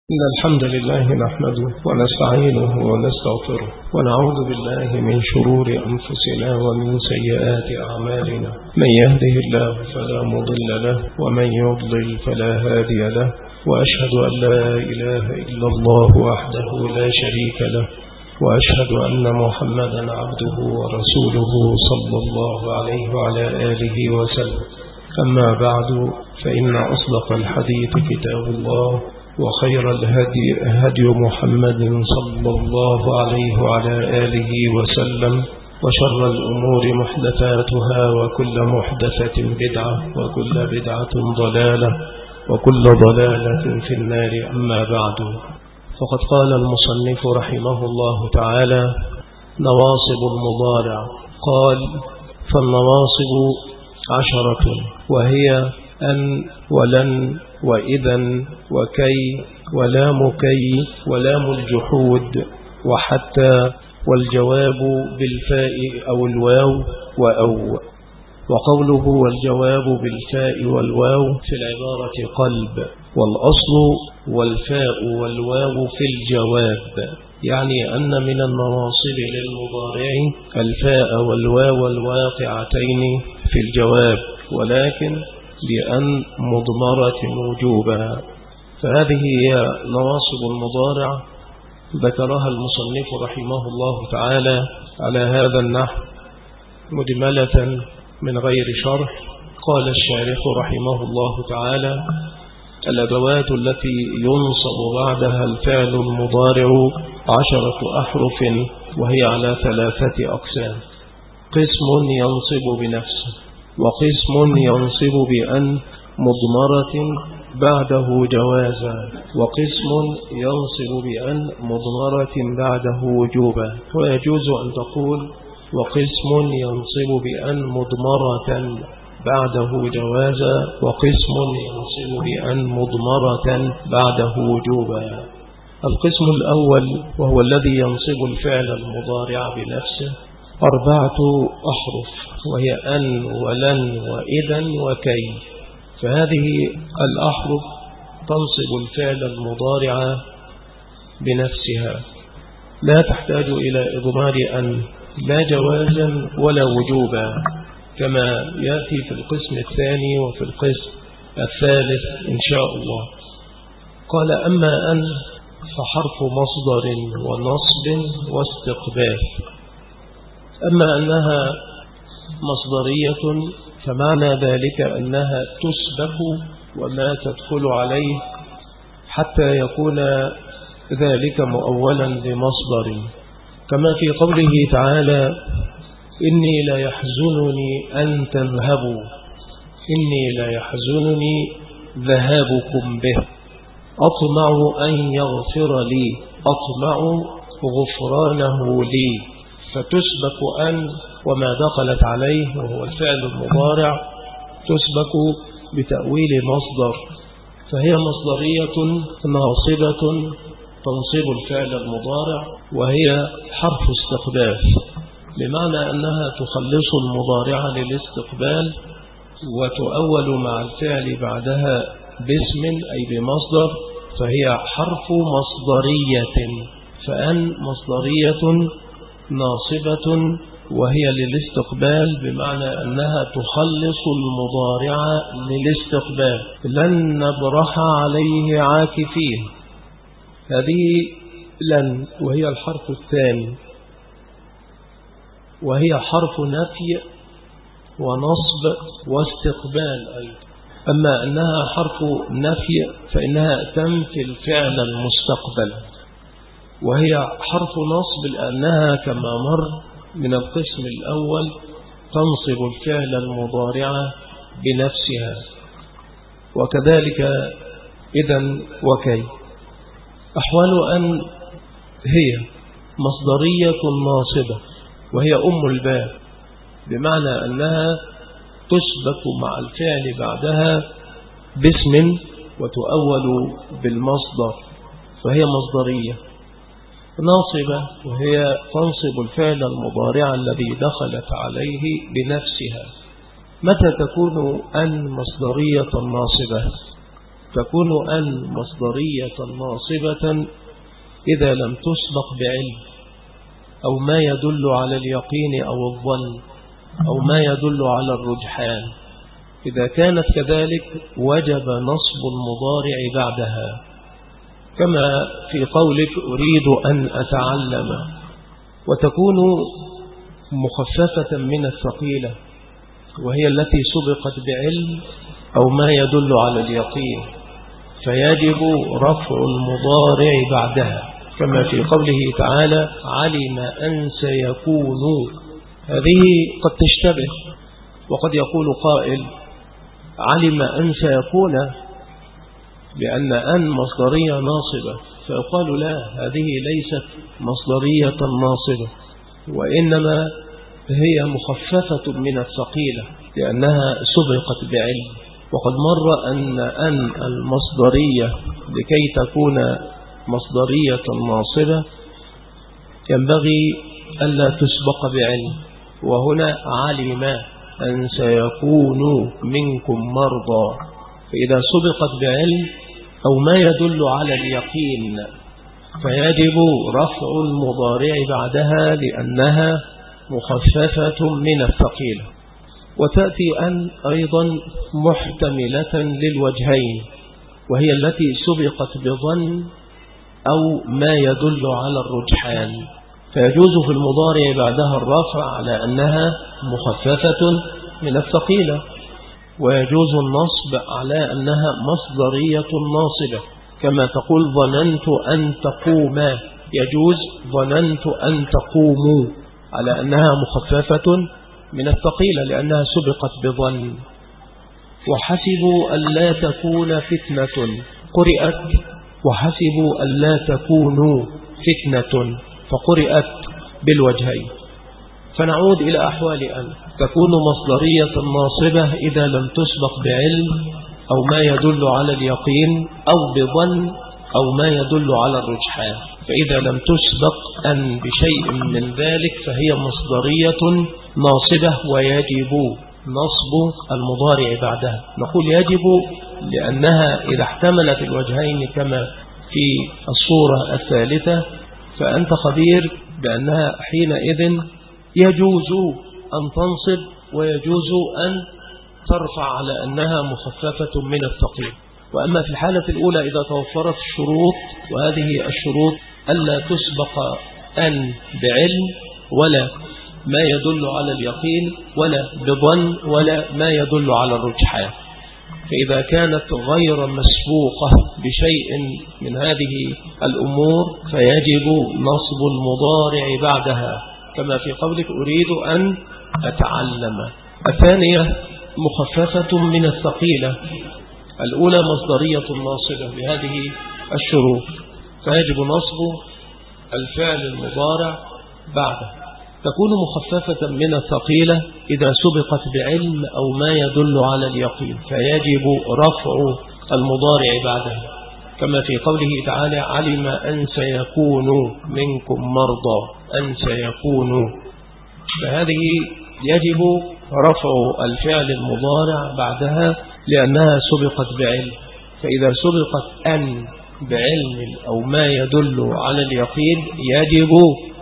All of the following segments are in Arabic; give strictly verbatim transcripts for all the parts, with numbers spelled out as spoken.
إن الحمد لله نحمده ونستعينه ونستغفره ونعوذ بالله من شرور أنفسنا ومن سيئات أعمالنا. من يهده الله فلا مضل له ومن يضلل فلا هادي له، وأشهد أن لا إله إلا الله وحده لا شريك له، وأشهد أن محمدا عبده ورسوله صلى الله عليه وعلى آله وسلم. أما بعد، فإن أصدق الحديث كتاب الله، وخير الهدي هدي محمد صلى الله عليه وعلى آله وسلم، وشر الأمور محدثاتها، وكل محدثة بدعة، وكل بدعة ضلالة، وكل ضلالة في النار. أما بعد، فقد قال المصنف رحمه الله تعالى: نواصب المضارع. قال: فالنواصب عشرة، وهي أن ولن وإذا وكي ولام كي ولام الجحود وحتى، والجواب بالفاء أو الواو وأو. وقوله والجواب بالفاء والواو في العبارة قلب، والأصل والفاء والواو في الجواب، يعني أن من النواصب للمضارع الفاء والواو الواقعتين في الجواب، ولكن بأن مضمرة وجوبا. فهذه هي نواصب المضارع، ذكرها المصنف رحمه الله تعالى على هذا النحو مجملة من غير شرح. قال الشارح رحمه الله تعالى: الأدوات التي ينصب بعدها الفعل المضارع عشرة أحرف، وهي على ثلاثة أقسام: قسم ينصب بنفسه، وقسم ينصب بأن مضمرة بعده جوازا، وقسم ينصب بأن مضمرة بعده وجوبا. ويجوز أن تقول: وقسم ينصب بأن مضمرة بعده جوازا، وقسم ينصب بأن مضمرة بعده وجوبا. القسم الأول، وهو الذي ينصب الفعل المضارع بنفسه، أربعة أحرف، وهي أن ولن وإذا وكي. فهذه الأحرف تنصب الفعل المضارع بنفسها، لا تحتاج إلى إضمار أن، لا جوازا ولا وجوبا، كما يأتي في القسم الثاني وفي القسم الثالث إن شاء الله. قال: أما أن فحرف مصدر ونصب واستقبال. أما أنها مصدرية فمعنى ذلك أنها تسبق وما تدخل عليه حتى يكون ذلك مؤولا بمصدر، كما في قوله تعالى: إني لا يحزنني أن تذهبوا، إني لا يحزنني ذهابكم به، أطمع أن يغفر لي، أطمع غفرانه لي. فتسبق أن وما دخلت عليه وهو الفعل المضارع تسبق بتأويل مصدر، فهي مصدرية ناصبة تنصب الفعل المضارع، وهي حرف استقبال، بمعنى أنها تخلص المضارع للاستقبال وتؤول مع الفعل بعدها باسم أي بمصدر، فهي حرف مصدرية. فأن مصدرية ناصبة وهي للاستقبال، بمعنى أنها تخلص المضارع للاستقبال. لن نبرح عليه عاكفين، هذه لن وهي الحرف الثاني، وهي حرف نفي ونصب واستقبال أيضا. أما أنها حرف نفي فإنها تنفي الفعل المستقبل، وهي حرف نصب لأنها كما مر من القسم الأول تنصب الفعل المضارع بنفسها. وكذلك إذا وكي. أحوال أن هي مصدرية ناصبة، وهي أم الباب، بمعنى أنها تسبق مع الفعل بعدها باسم وتؤول بالمصدر، فهي مصدرية ناصبة، وهي تنصب الفعل المضارع الذي دخلت عليه بنفسها. متى تكون أن مصدرية ناصبة؟ تكون أن مصدرية ناصبة إذا لم تسبق بعلم أو ما يدل على اليقين أو الظن أو ما يدل على الرجحان. إذا كانت كذلك وجب نصب المضارع بعدها، كما في قولك أريد أن أتعلم، وتكون مخففة من الثقيلة وهي التي سبقت بعلم أو ما يدل على اليقين، فيجب رفع المضارع بعدها، كما في قوله تعالى علم أن سيكون. هذه قد تشتبه، وقد يقول قائل علم أن سيكون لأن أن مصدرية ناصبة، فيقال لا، هذه ليست مصدرية ناصبة، وإنما هي مخففة من الثقيلة لأنها سبقت بعلم. وقد مر أن أن المصدرية لكي تكون مصدرية ناصبة ينبغي ألا تسبق بعلم، وهنا علم أن سيكون منكم مرضى، فإذا سبقت بعلم أو ما يدل على اليقين فيجب رفع المضارع بعدها لأنها مخففة من الثقيلة. وتأتي أن أيضا محتملة للوجهين، وهي التي سبقت بظن أو ما يدل على الرجحان، فيجوز في المضارع بعدها الرفع على أنها مخففة من الثقيلة، ويجوز النصب على أنها مصدرية ناصبة، كما تقول ظننت أن تقوم، يجوز ظننت أن تقوموا على أنها مخففة من الثقيلة لأنها سبقت بظن. وحسبوا ألا تكون فتنة، قرئت وحسبوا ألا تكونوا فتنة، فقرئت بالوجهين. فنعود إلى أحوال أن تكون مصدرية ناصبة إذا لم تسبق بعلم أو ما يدل على اليقين أو بظن أو ما يدل على الرجحان. فإذا لم تسبق أن بشيء من ذلك فهي مصدرية ناصبة ويجب نصب المضارع بعدها. نقول يجب لأنها إذا احتملت الوجهين كما في الصورة الثالثة فأنت خبير بأنها حينئذ يجوز أن تنصب ويجوز أن ترفع على أنها مخففة من الثقيل. وأما في الحالة الأولى إذا توفرت الشروط، وهذه الشروط ألا تسبق أن بعلم ولا ما يدل على اليقين ولا بظن ولا ما يدل على الرجحان، فإذا كانت غير مسبوقة بشيء من هذه الأمور فيجب نصب المضارع بعدها، كما في قولك أريد أن أتعلم. الثانية مخففة من الثقيلة، الأولى مصدرية ناصبة بهذه الشروط، فيجب نصب الفعل المضارع بعده. تكون مخففة من الثقيلة إذا سبقت بعلم أو ما يدل على اليقين، فيجب رفع المضارع بعدها، كما في قوله تعالى علم أن سيكون منكم مرضى، أن سيكونوا، فهذه يجب رفع الفعل المضارع بعدها لأنها سبقت بعلم. فإذا سبقت أن بعلم أو ما يدل على اليقين يجب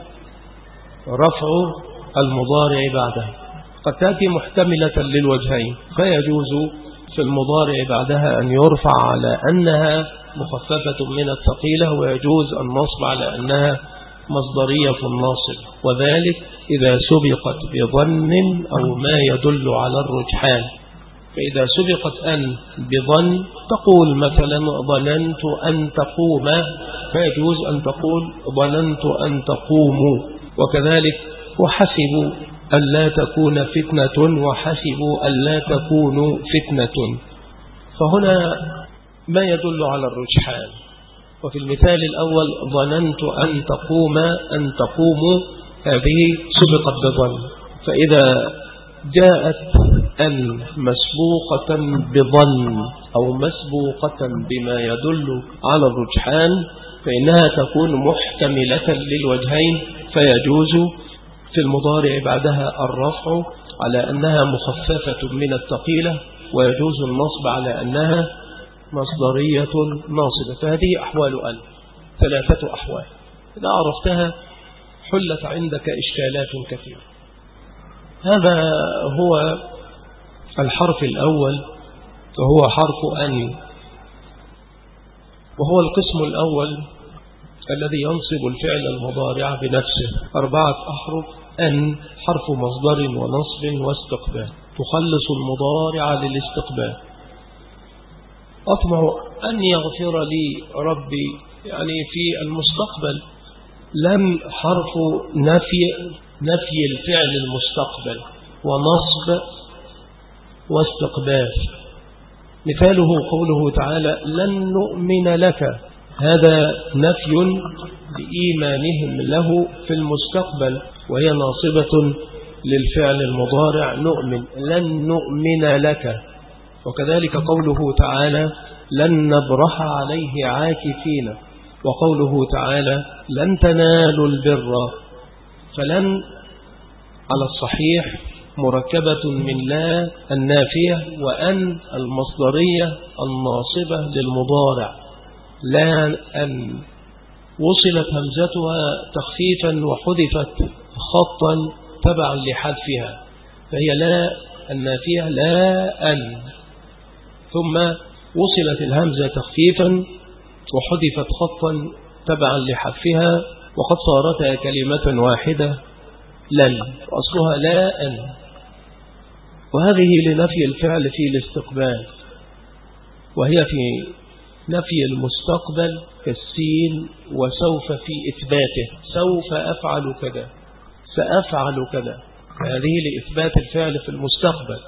رفع المضارع بعدها. قد تأتي محتملة للوجهين، فيجوز في المضارع بعدها أن يرفع على أنها مخففة من الثقيلة، ويجوز النصب على أنها مصدرية الناصب، وذلك إذا سبقت بظن أو ما يدل على الرجحان. فإذا سبقت أن بظن تقول مثلا ظننت أن تقوم، فيجوز أن تقول ظننت أن تقوموا. وكذلك وحسبوا ألا تكون فتنة، وحسبوا ألا تكونوا فتنة، فهنا ما يدل على الرجحان. وفي المثال الأول ظننت أن تقوم أن تقوموا، هذه سبقت بظن. فإذا جاءت أن مسبوقة بظن أو مسبوقة بما يدل على الرجحان فإنها تكون محتملة للوجهين، فيجوز في المضارع بعدها الرفع على أنها مخففة من الثقيلة، ويجوز النصب على أنها مصدرية ناصبة. فهذه أحوال أن، ثلاثة أحوال، إذا عرفتها حلت عندك إشكالات كثيرة. هذا هو الحرف الأول، وهو حرف أن، وهو القسم الأول الذي ينصب الفعل المضارع بنفسه. أربعة أحرف: أن حرف مصدر ونصب واستقبال، تخلص المضارع للاستقبال. أطمع أن يغفر لي ربي، يعني في المستقبل. لم حرف نفي نفي الفعل المستقبل، ونصب واستقبال. مثاله قوله تعالى: لن نؤمن لك، هذا نفي لإيمانهم له في المستقبل، وهي ناصبة للفعل المضارع نؤمن. لن نؤمن لك. وكذلك قوله تعالى: لن نبرح عليه عاكفين. وقوله تعالى: لن تنالوا البر. فلن على الصحيح مركبة من لا النافية وأن المصدرية الناصبة للمضارع. لا أن وصلت همزتها تخفيفا وحذفت خطا تبعا لحذفها، فهي لا النافية لا أن، ثم وصلت الهمزة تخفيفا وحذفت خطا تبعا لحذفها، وقد صارتها كلمة واحدة لن، وأصلها لا أن. وهذه لنفي الفعل في الاستقبال، وهي في نفي المستقبل كالسين وسوف في إثباته. سوف أفعل كذا، سأفعل كذا، هذه لإثبات الفعل في المستقبل.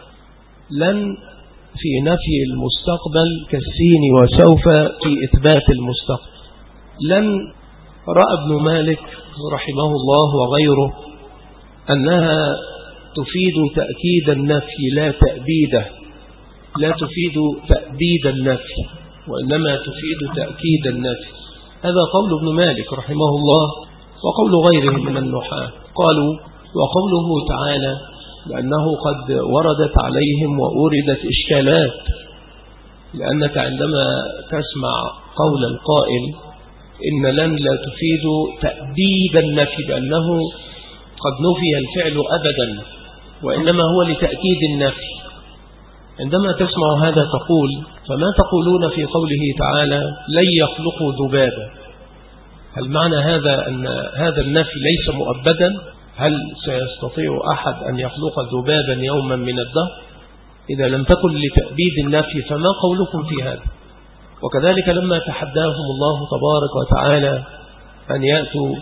لن في نفي المستقبل كالسين وسوف في إثبات المستقبل. لن رأى ابن مالك رحمه الله وغيره أنها تفيد تأكيد النفي لا تأبيده، لا تفيد تأبيد النفي، وإنما تفيد تأكيد النفي. هذا قول ابن مالك رحمه الله وقول غيره من النحاة. قالوا: وقوله تعالى لأنه قد وردت عليهم وأوردت إشكالات، لأنك عندما تسمع قول القائل إن لن لا تفيد تأبيد النفي بأنه قد نفي الفعل أبدا، وإنما هو لتأكيد النفي. عندما تسمع هذا تقول: فما تقولون في قوله تعالى لن يخلقوا ذبابا؟ هل معنى هذا أن هذا النفي ليس مؤبدا؟ هل سيستطيع أحد أن يخلق ذبابا يوما من الدهر؟ إذا لم تكن لتأبيد النفي فما قولكم في هذا؟ وكذلك لما تحداهم الله تبارك وتعالى أن يأتوا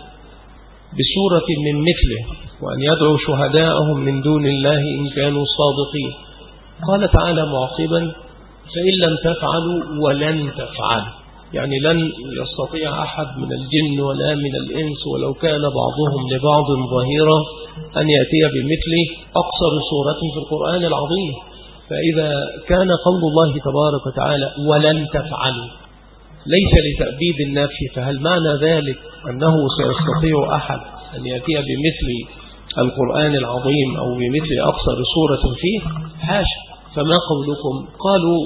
بسورة من مثله وأن يدعوا شهداءهم من دون الله إن كانوا صادقين، قال تعالى معقبا: فإن لم تفعلوا ولن تفعلوا، يعني لن يستطيع أحد من الجن ولا من الإنس ولو كان بعضهم لبعض ظهيرا أن يأتي بمثل أقصر سورة في القرآن العظيم. فإذا كان قول الله تبارك وتعالى ولن تفعلوا ليس لتأبيد النفي، فهل معنى ذلك أنه سيستطيع أحد أن يأتي بمثل القرآن العظيم أو بمثل أقصر سورة فيه؟ حاشا. فما قولكم؟ قالوا: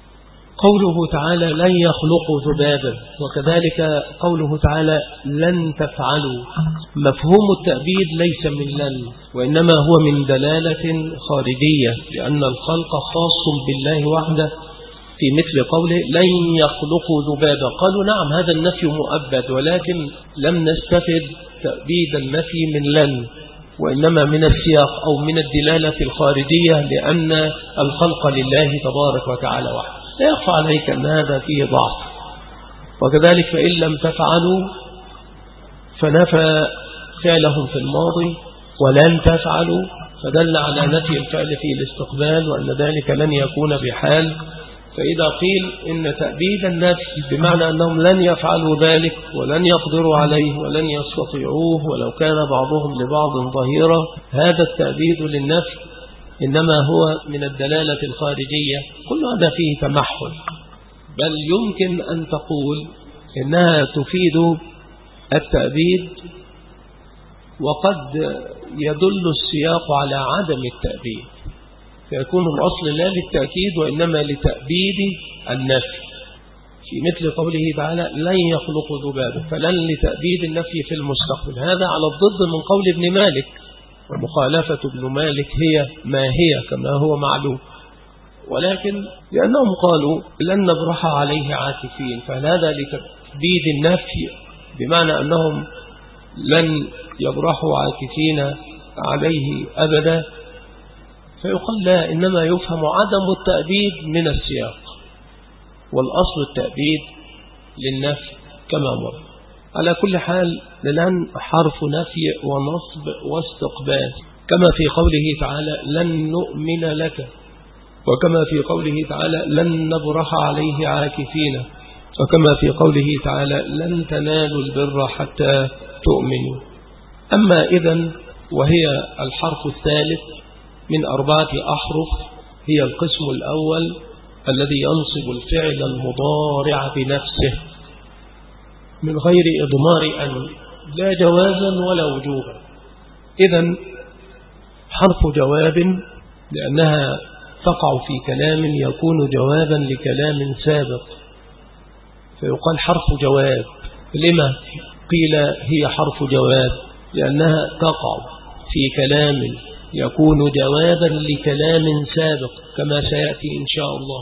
قوله تعالى لن يخلقوا ذبابا، وكذلك قوله تعالى لن تفعلوا، مفهوم التأبيد ليس من لن، وإنما هو من دلالة خارجية، لأن الخلق خاص بالله وحده في مثل قوله لن يخلقوا ذبابا. قالوا: نعم هذا النفي مؤبد، ولكن لم نستفد تأبيد النفي من لن، وإنما من السياق أو من الدلالة الخارجية، لأن الخلق لله تبارك وتعالى وحده. لا يخفى عليك أن هذا فيه ضعف. وكذلك فإن لم تفعلوا فنفى فعلهم في الماضي، ولن تفعلوا فدل على نفي الفعل في الاستقبال، وأن ذلك لن يكون بحال. فإذا قيل إن تأبيد النفي بمعنى أنهم لن يفعلوا ذلك ولن يقدروا عليه ولن يستطيعوه ولو كان بعضهم لبعض ظهيرا، هذا التأبيد للنفي إنما هو من الدلالة الخارجية. كل هذا فيه تمحل، بل يمكن أن تقول إنها تفيد التأبيد وقد يدل السياق على عدم التأبيد، فيكون الأصل لا للتأكيد وإنما لتأبيد النفي. في مثل قوله تعالى لن يخلقوا ذبابا، فلن لتأبيد النفي في المستقبل. هذا على الضد من قول ابن مالك، ومخالفة ابن مالك هي ما هي كما هو معلوم، ولكن لأنهم قالوا لن نبرح عليه عاكفين، فهذا لتأبيد النفي بمعنى أنهم لن يبرحوا عاكفين عليه أبدا، فيقال لا، إنما يفهم عدم التأبيد من السياق، والأصل التأبيد للنفي كما مر. على كل حال لن حرف نفي ونصب واستقبال، كما في قوله تعالى لن نؤمن لك، وكما في قوله تعالى لن نبرح عليه عاكفين، وكما في قوله تعالى لن تنالوا البر حتى تؤمنوا. أما إذن وهي الحرف الثالث من أربعة أحرف، هي القسم الأول الذي ينصب الفعل المضارع بنفسه من غير إضمار أن، لا جوازا ولا وجوبا. إذن حرف جواب لأنها تقع في كلام يكون جوابا لكلام سابق، فيقال حرف جواب. لما قيل هي حرف جواب؟ لأنها تقع في كلام يكون جوابا لكلام سابق كما سيأتي إن شاء الله،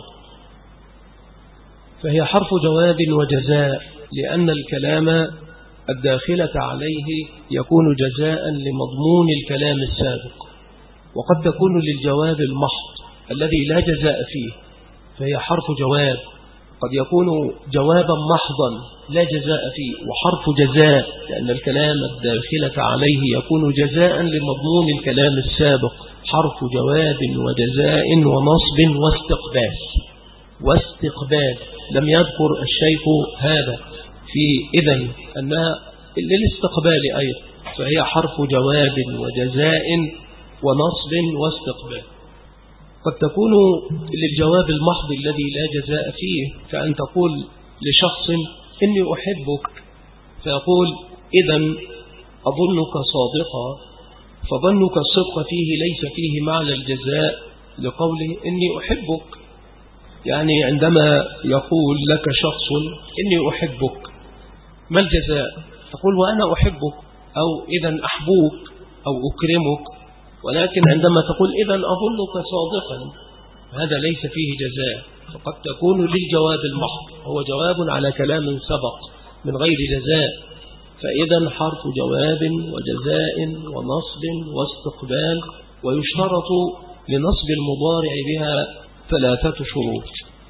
فهي حرف جواب وجزاء، لأن الكلام الداخلة عليه يكون جزاء لمضمون الكلام السابق، وقد تكون للجواب المحض الذي لا جزاء فيه، فهي حرف جواب. قد يكون جوابا محضا لا جزاء فيه وحرف جزاء، لأن الكلام الداخلة عليه يكون جزاء لمضمون الكلام السابق، حرف جواب وجزاء ونصب واستقبال. واستقبال لم يذكر الشيخ هذا في إذن أنها للاستقبال أيضا، فهي حرف جواب وجزاء ونصب واستقبال. قد تكون للجواب المحض الذي لا جزاء فيه، كأن تقول لشخص إني أحبك، فيقول إذن أظنك صادقا، فظنك الصدق فيه ليس فيه معنى الجزاء لقوله إني أحبك. يعني عندما يقول لك شخص إني أحبك، ما الجزاء؟ تقول وأنا أحبك، أو إذن أحبوك أو أكرمك، ولكن عندما تقول إذن أظنك صادقا، هذا ليس فيه جزاء، فقد تكون للجواب المحض، هو جواب على كلام سبق من غير جزاء، فإذا حرف جواب وجزاء ونصب واستقبال. ويشترط لنصب المضارع بها ثلاثة شروط.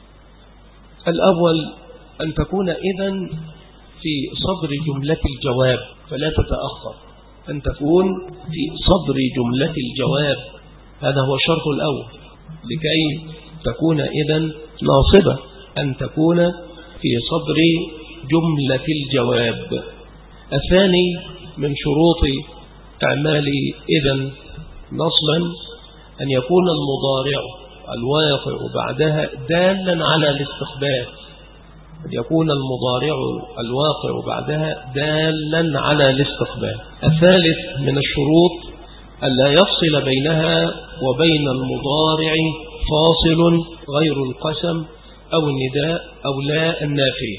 الأول أن تكون إذن في صدر جملة الجواب فلا تتأخر، أن تكون في صدر جملة الجواب، هذا هو الشرط الأول لكي تكون إذن ناصبة، أن تكون في صدر جملة الجواب. الثاني من شروط إعمال إذن نصبا أن يكون المضارع الواقع بعدها دالا على الاستقبال، أن يكون المضارع الواقع بعدها دالا على الاستقبال. الثالث من الشروط ألا يفصل بينها وبين المضارع فاصل غير القسم أو النداء أو لا النافية.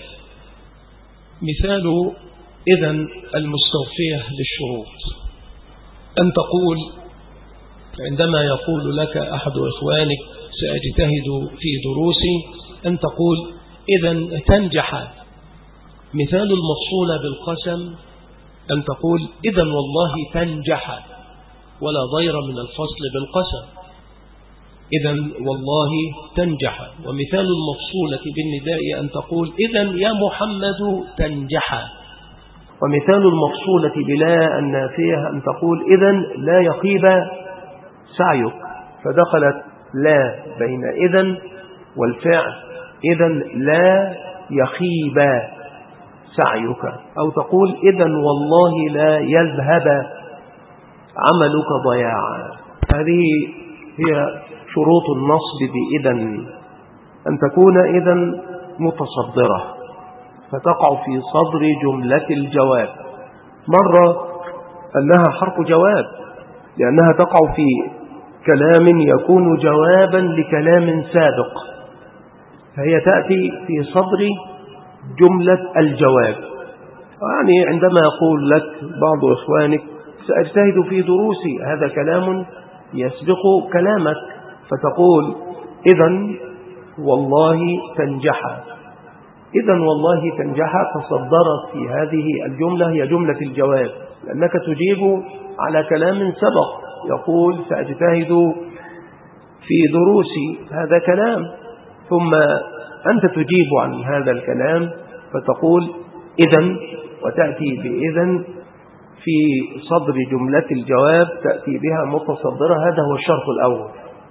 مثال إذن المستوفية للشروط أن تقول عندما يقول لك أحد إخوانك سأجتهد في دروسي، أن تقول إذن تنجح. مثال المفصول بالقسم أن تقول إذن والله تنجح، ولا ضير من الفصل بالقسم، إذن والله تنجح. ومثال المفصولة بالنداء أن تقول إذن يا محمد تنجح. ومثال المفصولة بلا النافية أن تقول إذن لا يخيب سعيك، فدخلت لا بين إذن والفعل، إذن لا يخيب سعيك. أو تقول إذن والله لا يذهب عملك ضياعا. هذه هي شروط النصب بإذن، أن تكون إذن متصدرة فتقع في صدر جملة الجواب. مرة أنها حرف جواب لأنها تقع في كلام يكون جوابا لكلام سابق، فهي تأتي في صدر جملة الجواب. يعني عندما يقول لك بعض إخوانك سأجتهد في دروسي، هذا كلام يسبق كلامك، فتقول إذن والله تنجح. إذن والله تنجح تصدرت في هذه الجملة هي جملة الجواب، لأنك تجيب على كلام سبق. يقول سأجتهد في دروسي، هذا كلام، ثم أنت تجيب عن هذا الكلام فتقول إذن، وتأتي بإذن في صدر جملة الجواب، تأتي بها متصدرة. هذا هو الشرط الأول،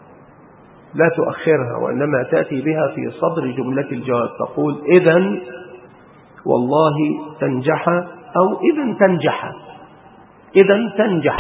لا تؤخرها، وإنما تأتي بها في صدر جملة الجواب. تقول إذن والله تنجح، أو إذن تنجح، إذن تنجح،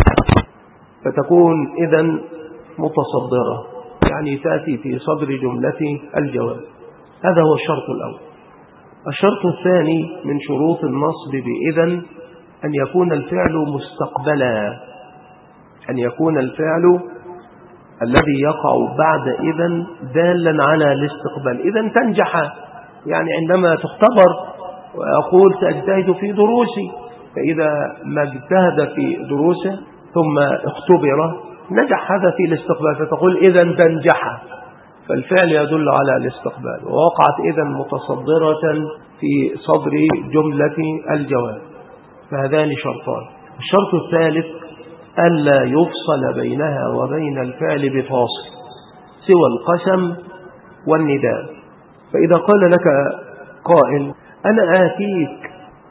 فتكون إذن متصدرة، يعني تأتي في صدر جملة الجواب. هذا هو الشرط الأول. الشرط الثاني من شروط النصب بإذن أن يكون الفعل مستقبلا، أن يكون الفعل الذي يقع بعد إذن دالا على الاستقبال. إذن تنجح، يعني عندما تختبر ويقول سأجتهد في دروسي، فإذا ما اجتهد في دروسه ثم اختبر نجح، هذا في الاستقبال، فتقول إذن تنجح، فالفعل يدل على الاستقبال، ووقعت إذن متصدرة في صدر جملة الجواب. فهذان شرطان. الشرط الثالث ألا يفصل بينها وبين الفعل بفاصل سوى القسم والنداء. فإذا قال لك قائل أنا آتيك،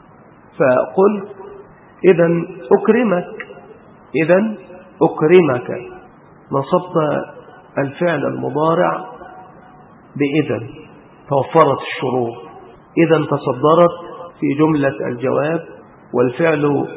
فقل إذن أكرمك، إذن أكرمك، نصبت الفعل المضارع بإذن، توفرت الشروط، إذن تصدرت في جملة الجواب، والفعل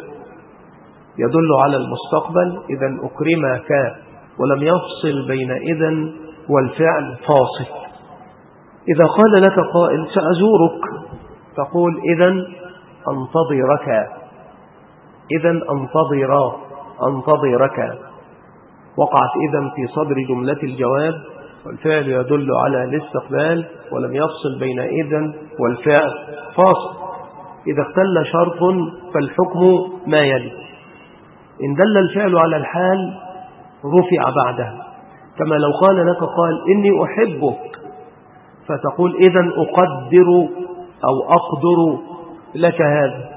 يدل على المستقبل، إذن أكرمك، ولم يفصل بين إذن والفعل فاصل. إذا قال لك قائل سأزورك، تقول إذن أنتظرك، إذن أنتظر أنتظرك، وقعت إذن في صدر جملة الجواب، والفعل يدل على الاستقبال، ولم يفصل بين إذن والفعل فاصل. إذا اختل شرط فالحكم ما يلي: إن دل الفعل على الحال رفع بعدها، كما لو قال لك قال إني أحبك، فتقول إذن أقدر أو أقدر لك هذا،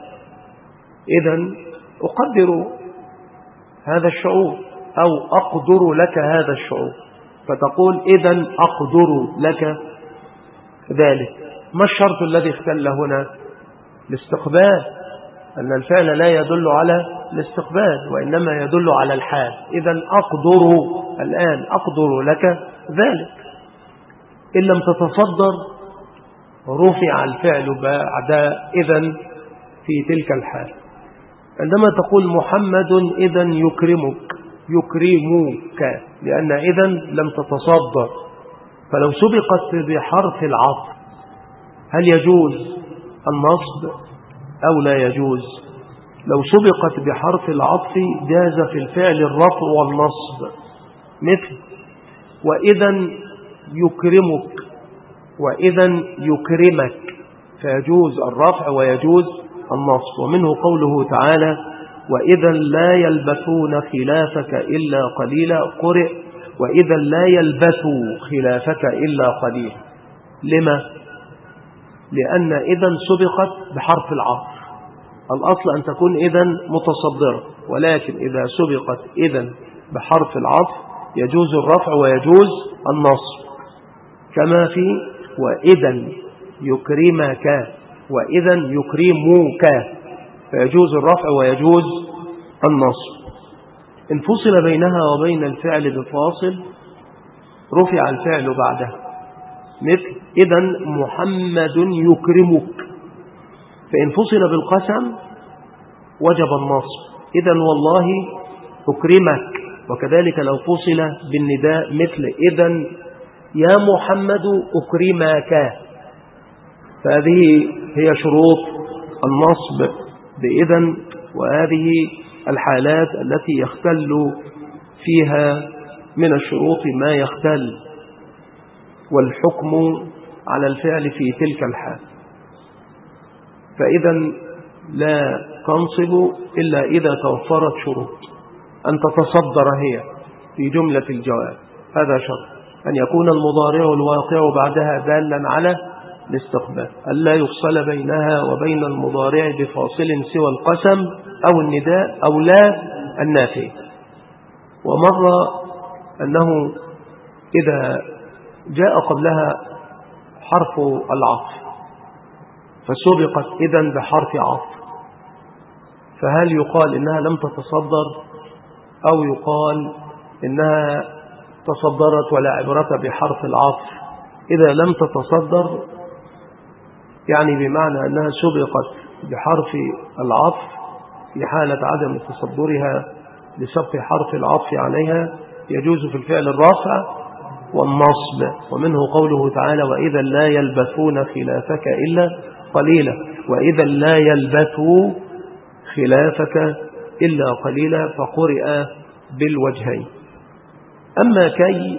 إذن أقدر هذا الشعور أو أقدر لك هذا الشعور، فتقول إذن أقدر لك ذلك. ما الشرط الذي اختل هنا؟ الاستقبال، أن الفعل لا يدل على الاستقبال وإنما يدل على الحال. إذن أقدر الآن، أقدر لك ذلك. إن لم تتصدر رفع الفعل بعد إذن في تلك الحال. عندما تقول محمد إذن يكرمك، يكرمك، لأن إذن لم تتصدر، فلو سبقت بحرف العطف هل يجوز النصب أو لا يجوز؟ لو سبقت بحرف العطف جاز في الفعل الرفع والنصب، مثل وإذن يكرمك، وإذن يكرمك، فيجوز الرفع ويجوز النصب. ومنه قوله تعالى وإذا لا يلبثون خلافك إلا قليلا، قرئ وإذا لا يلبثوا خلافك إلا قليلا. لما؟ لأن إذن سبقت بحرف العطف، الأصل أن تكون إذن متصدرة، ولكن إذا سبقت إذن بحرف العطف يجوز الرفع ويجوز النصب، كما في وإذا يكرمك، وإذا يكرمك، فيجوز الرفع ويجوز النصب. إن فصل بينها وبين الفعل بفاصل رفع الفعل بعدها، مثل إذن محمد يكرمك، فإن فصل بالقسم وجب النصب، إذن والله أكرمك. وكذلك لو فصل بالنداء مثل إذن يا محمد أكرمك، فهذه هي شروط النصب بإذن، وهذه الحالات التي يختل فيها من الشروط ما يختل، والحكم على الفعل في تلك الحال. فإذا لا تنصب إلا إذا توفرت شروط. أن تتصدر هي في جملة الجواب، هذا شرط. أن يكون المضارع الواقع بعدها دالا على الاستقبال، ألا يفصل بينها وبين المضارع بفاصل سوى القسم أو النداء أو لا النافي. ومر أنه إذا جاء قبلها حرف العطف فسبقت إذن بحرف عطف، فهل يقال إنها لم تتصدر أو يقال إنها تصدرت ولا عبرة بحرف العطف؟ إذا لم تتصدر يعني بمعنى أنها سبقت بحرف العطف في حالة عدم تصدرها لسبق حرف العطف عليها، يجوز في الفعل الرافع والنصب. ومنه قوله تعالى: وإذا لا يلبثون خلافك إلا قليلا، وإذا لا يلبثوا خلافك إلا قليلا، فقرئ بالوجهين. أما كي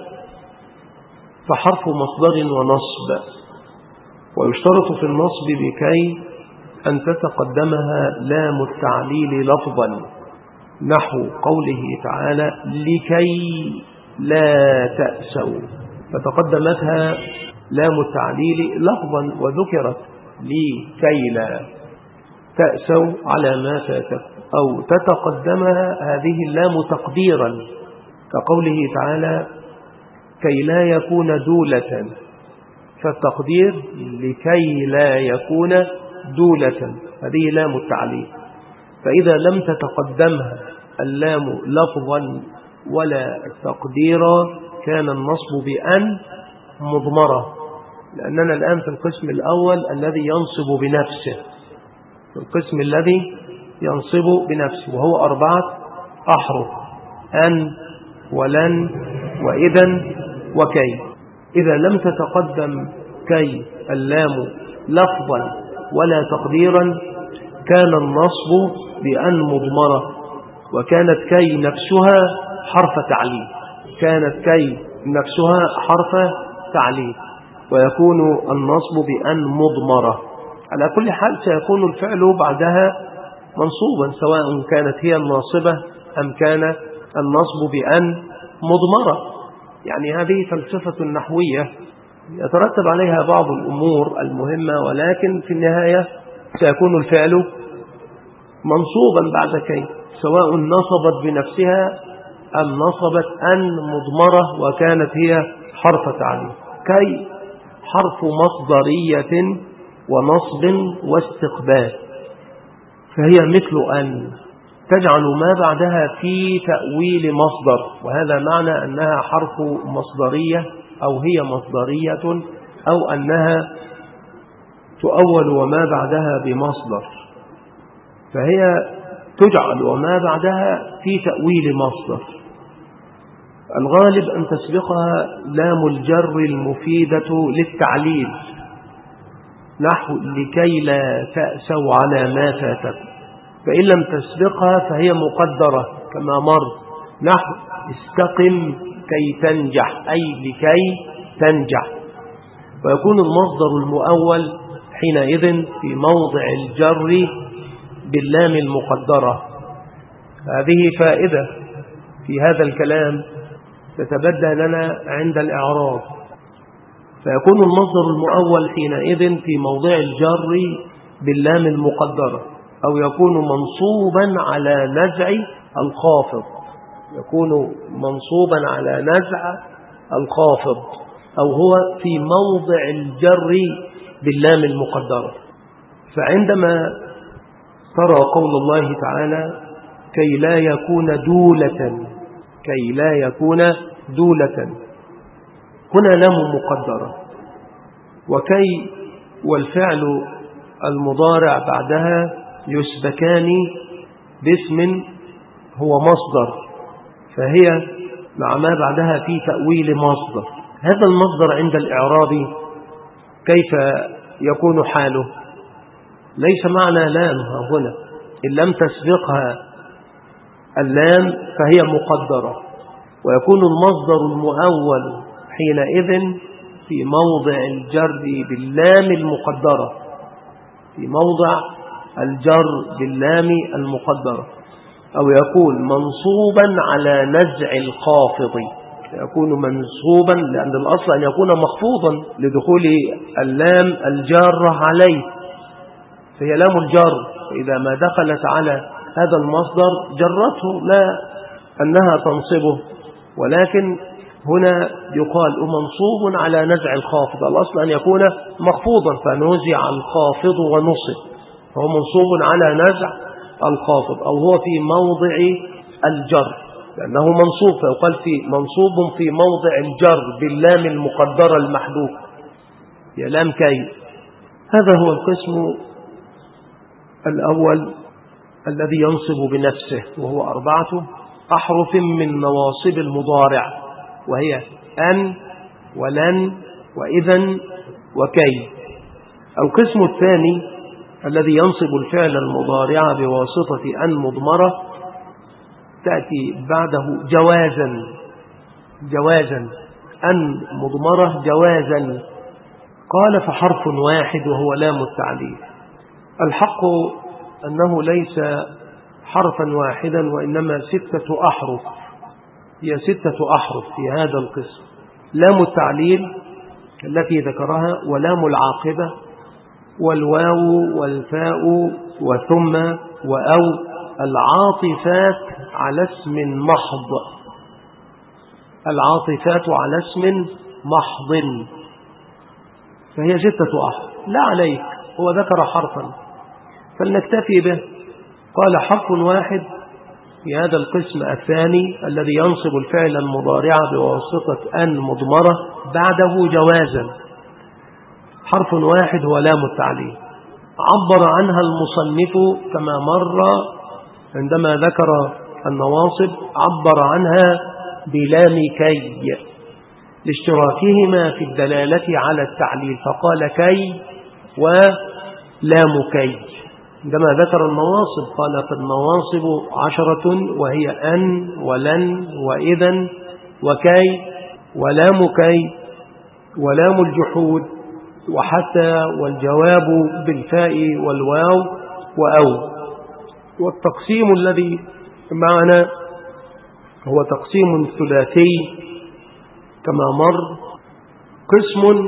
فحرف مصدر ونصب، ويشترط في النصب بكي أن تتقدمها لام التعليل لفظا، نحو قوله تعالى: لكي لا تأسوا، فتقدمتها لام التعليل لفظا وذكرت لكي لا تأسوا على ما فاتكم، أو تتقدمها هذه اللام تقديرا كقوله تعالى: كي لا يكون دولة، فالتقدير لكي لا يكون دولة، هذه لام التعليل. فإذا لم تتقدمها اللام لفظا ولا تقديرا كان النصب بأن مضمرة، لأننا الآن في القسم الأول الذي ينصب بنفسه، في القسم الذي ينصب بنفسه وهو أربعة أحرف: أن ولن وإذن وكي. إذا لم تتقدم كي اللام لفظا ولا تقديرا كان النصب بأن مضمرة، وكانت كي نفسها حرف تعليل، كانت كي نفسها حرف تعليل، ويكون النصب بأن مضمرة. على كل حال سيكون الفعل بعدها منصوبا، سواء كانت هي الناصبة أم كان النصب بأن مضمرة. يعني هذه فلسفة نحوية يترتب عليها بعض الأمور المهمة، ولكن في النهاية سيكون الفعل منصوبا بعد كي، سواء نصبت بنفسها أم نصبت أن مضمرة وكانت هي حرف تعليل. كي حرف مصدرية ونصب واستقبال، فهي مثل أن تجعل ما بعدها في تأويل مصدر، وهذا معنى أنها حرف مصدرية أو هي مصدرية أو أنها تؤول وما بعدها بمصدر، فهي تجعل وما بعدها في تأويل مصدر. الغالب أن تسبقها لام الجر المفيدة للتعليل، نحو لكي لا تأسوا على ما فاتكم، فإن لم تسبقها فهي مقدرة كما مر، نحو استقم كي تنجح، أي لكي تنجح. ويكون المصدر المؤول حينئذ في موضع الجر باللام المقدرة. هذه فائدة في هذا الكلام تتبدى لنا عند الإعراب، فيكون المصدر المؤول حينئذ في موضع الجر باللام المقدرة، أو يكون منصوبا على نزع الخافض، يكون منصوبا على نزع الخافض، أو هو في موضع الجر باللام المقدرة. فعندما ترى قول الله تعالى: كي لا يكون دولة، كي لا يكون دولة، هنا لام مقدرة، وكي والفعل المضارع بعدها يسبكان باسم هو مصدر، فهي مع ما بعدها في تأويل مصدر. هذا المصدر عند الإعراب كيف يكون حاله؟ ليس معنى لام هنا، إن لم تسبقها اللام فهي مقدرة، ويكون المصدر المؤول حينئذ في موضع الجر باللام المقدرة، في موضع الجر باللام المقدرة، أو يكون منصوبا على نزع الخافض، يكون منصوبا لأن الأصل أن يكون مخفوضا لدخول اللام الجارة عليه، فهي لام الجر، فإذا ما دخلت على هذا المصدر جرته، لا أنها تنصبه، ولكن هنا يقال منصوب على نزع الخافض، الأصل أن يكون مخفوضا فنزع الخافض ونصب، فهو منصوب على نزع الخافض، أو هو في موضع الجر لأنه منصوب، فيقال في منصوب في موضع الجر باللام المقدرة المحذوفة هي لام كي. هذا هو القسم الأول الذي ينصب بنفسه، وهو أربعة أحرف من نواصب المضارع، وهي أن ولن وإذن وكي. القسم الثاني الذي ينصب الفعل المضارع بواسطة أن مضمرة تأتي بعده جوازا، جوازا أن مضمرة جوازا. قال فحرف واحد وهو لام التعليل. الحق أنه ليس حرفا واحدا وإنما ستة أحرف، هي ستة أحرف في هذا القسم: لام التعليل التي ذكرها، ولام العاقبة، والواو والفاء وثم وأو، العاطفات على اسم محض، العاطفات على اسم محض، فهي ستة أحرف. لا عليك، هو ذكر حرفا فلنكتفي به. قال حرف واحد في هذا القسم الثاني الذي ينصب الفعل المضارع بواسطة أن مضمرة بعده جوازا. حرف واحد هو لام التعليل، عبر عنها المصنف كما مر عندما ذكر النواصب، عبر عنها بلام كي لاشتراكهما في الدلالة على التعليل، فقال كي ولام كي. عندما ذكر النواصب قال فالنواصب عشرة، وهي أن ولن وإذن وكي ولام كي ولام الجحود وحتى والجواب بالفاء والواو وأو. والتقسيم الذي معنا هو تقسيم ثلاثي كما مر: قسم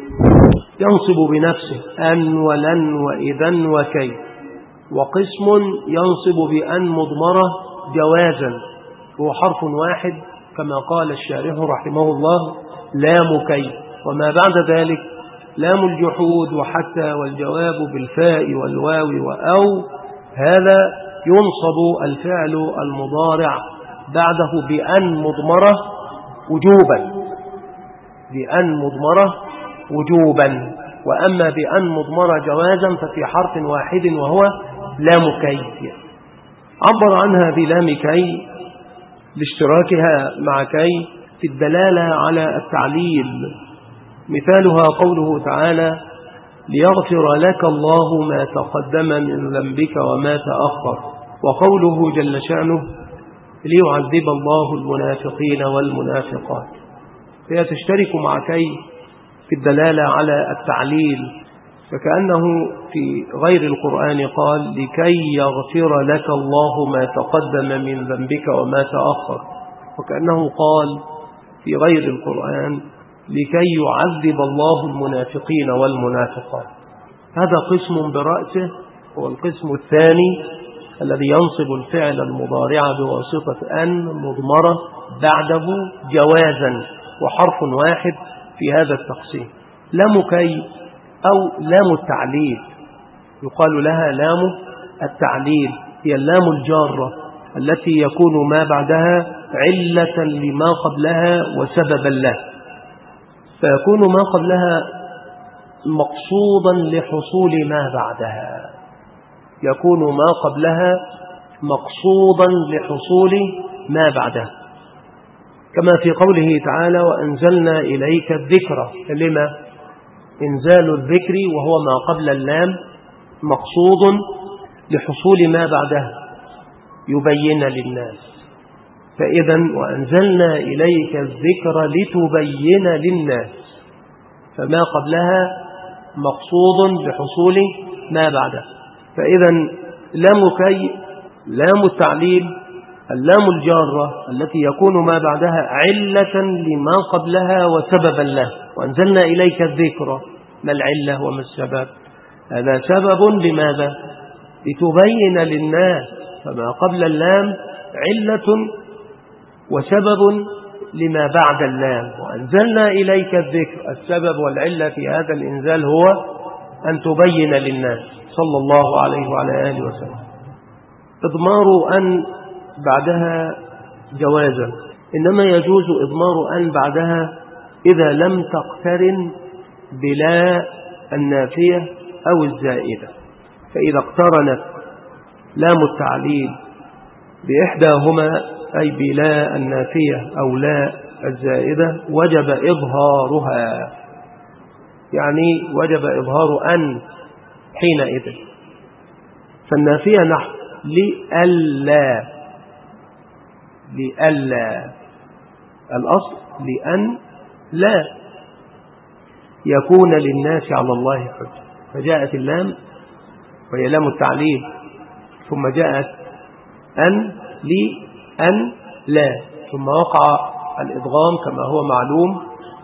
ينصب بنفسه أن ولن وإذن وكي، وقسم ينصب بأن مضمرة جوازا هو حرف واحد كما قال الشارح رحمه الله لام كي، وما بعد ذلك لام الجحود وحتى والجواب بالفاء والواو وأو، هذا ينصب الفعل المضارع بعده بأن مضمرة وجوبا، بأن مضمرة وجوبا. وأما بأن مضمرة جوازا ففي حرف واحد وهو لام كي، عبر عنها بلام كي لاشتراكها مع كي في الدلالة على التعليل. مثالها قوله تعالى: ليغفر لك الله ما تقدم من ذنبك وما تأخر، وقوله جل شأنه: ليعذب الله المنافقين والمنافقات، فهي تشترك مع كي في الدلالة على التعليل، فكأنه في غير القرآن قال: لكي يغفر لك الله ما تقدم من ذنبك وما تأخر، وكأنه قال في غير القرآن: لكي يعذب الله المنافقين والمنافقات. هذا قسم برأسه هو القسم الثاني الذي ينصب الفعل المضارع بواسطة أن مضمرة بعده جوازا، وحرف واحد في هذا التقسيم. لام كي أو لام التعليل، يقال لها لام التعليل، هي اللام الجارة التي يكون ما بعدها علة لما قبلها وسببا له، فيكون ما قبلها مقصودا لحصول ما بعدها، يكون ما قبلها مقصودا لحصول ما بعدها، كما في قوله تعالى: وأنزلنا إليك الذكر. لما إنزال الذكر وهو ما قبل اللام مقصود لحصول ما بعدها يبين للناس، فإذا وأنزلنا إليك الذكر لتبين للناس، فما قبلها مقصود لحصول ما بعدها. فإذا لام كي لام التعليل اللام الجارة التي يكون ما بعدها علة لما قبلها وسببا له. وأنزلنا إليك الذكر، ما العلة وما السبب؟ هذا سبب لماذا؟ لتبين للناس، فما قبل اللام علة وسبب لما بعد اللام. وأنزلنا إليك الذكر، السبب والعلة في هذا الإنزال هو أن تبين للناس صلى الله عليه وعلى آله وسلم. إضمار أن بعدها جوازا، إنما يجوز إضمار أن بعدها إذا لم تقترن بلا النافية أو الزائدة. فإذا اقترنت لام التعليل بإحداهما أي بلا النافية أو لا الزائدة وجب إظهارها، يعني وجب إظهار أن حينئذ. فالنافية نحو لألا، لألا الأصل لأن لا يكون للناس على الله حجة، فجاءت اللام وهي لام التعليل ثم جاءت أن لأن لا، ثم وقع الإدغام كما هو معلوم،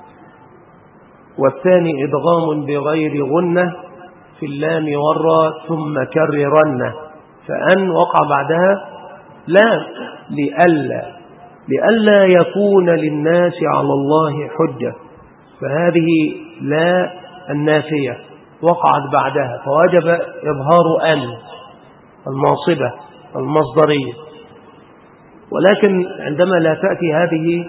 والثاني إدغام بغير غنة في اللام والراء ثم كررنه، فأن وقع بعدها لا لألا، لألا يكون للناس على الله حجة، فهذه لا النافية وقعت بعدها فوجب إظهار أن الناصبة المصدرية. ولكن عندما لا تأتي هذه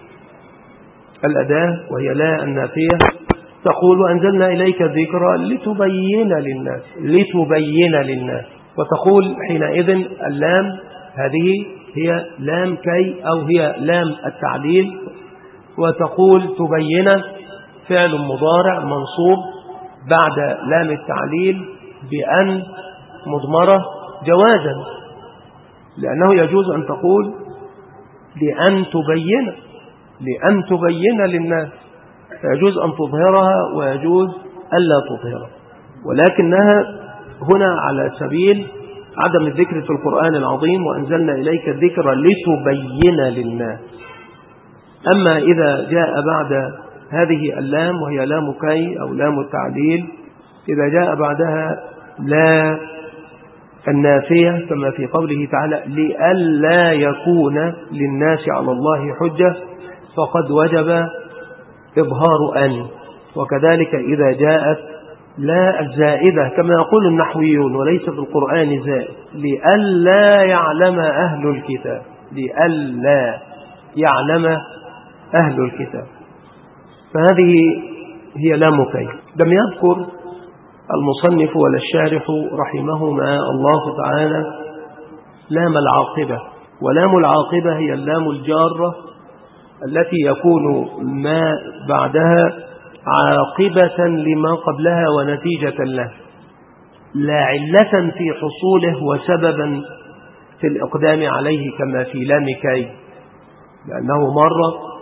الأداة وهي لا النافية تقول أنزلنا إليك الذكر لتبين للناس، لتبين للناس، وتقول حينئذ اللام هذه هي لام كي أو هي لام التعليل، وتقول تبين فعل مضارع منصوب بعد لام التعليل بأن مضمرة جوازا، لأنه يجوز أن تقول لأن تبين، لأن تبين للناس، فيجوز أن تظهرها ويجوز ألا تظهرها، ولكنها هنا على سبيل عدم الذكر في القرآن العظيم، وأنزلنا إليك الذكر لتبين للناس. أما إذا جاء بعد هذه اللام وهي لام كي أو لام التعليل، إذا جاء بعدها لا النافية كما في قوله تعالى لئلا يكون للناس على الله حجة، فقد وجب إظهار أن. وكذلك إذا جاءت لا الزائدة كما يقول النحويون وليس في القرآن زائد، لئلا يعلم أهل الكتاب، لئلا يعلم أهل الكتاب، فهذه هي لام كي. لم يذكر المصنف ولا الشارح رحمهما الله تعالى لام العاقبة، ولام العاقبة هي اللام الجارة التي يكون ما بعدها عاقبة لما قبلها ونتيجة له، لا علة في حصوله وسببا في الإقدام عليه كما في لام كي، لأنه مر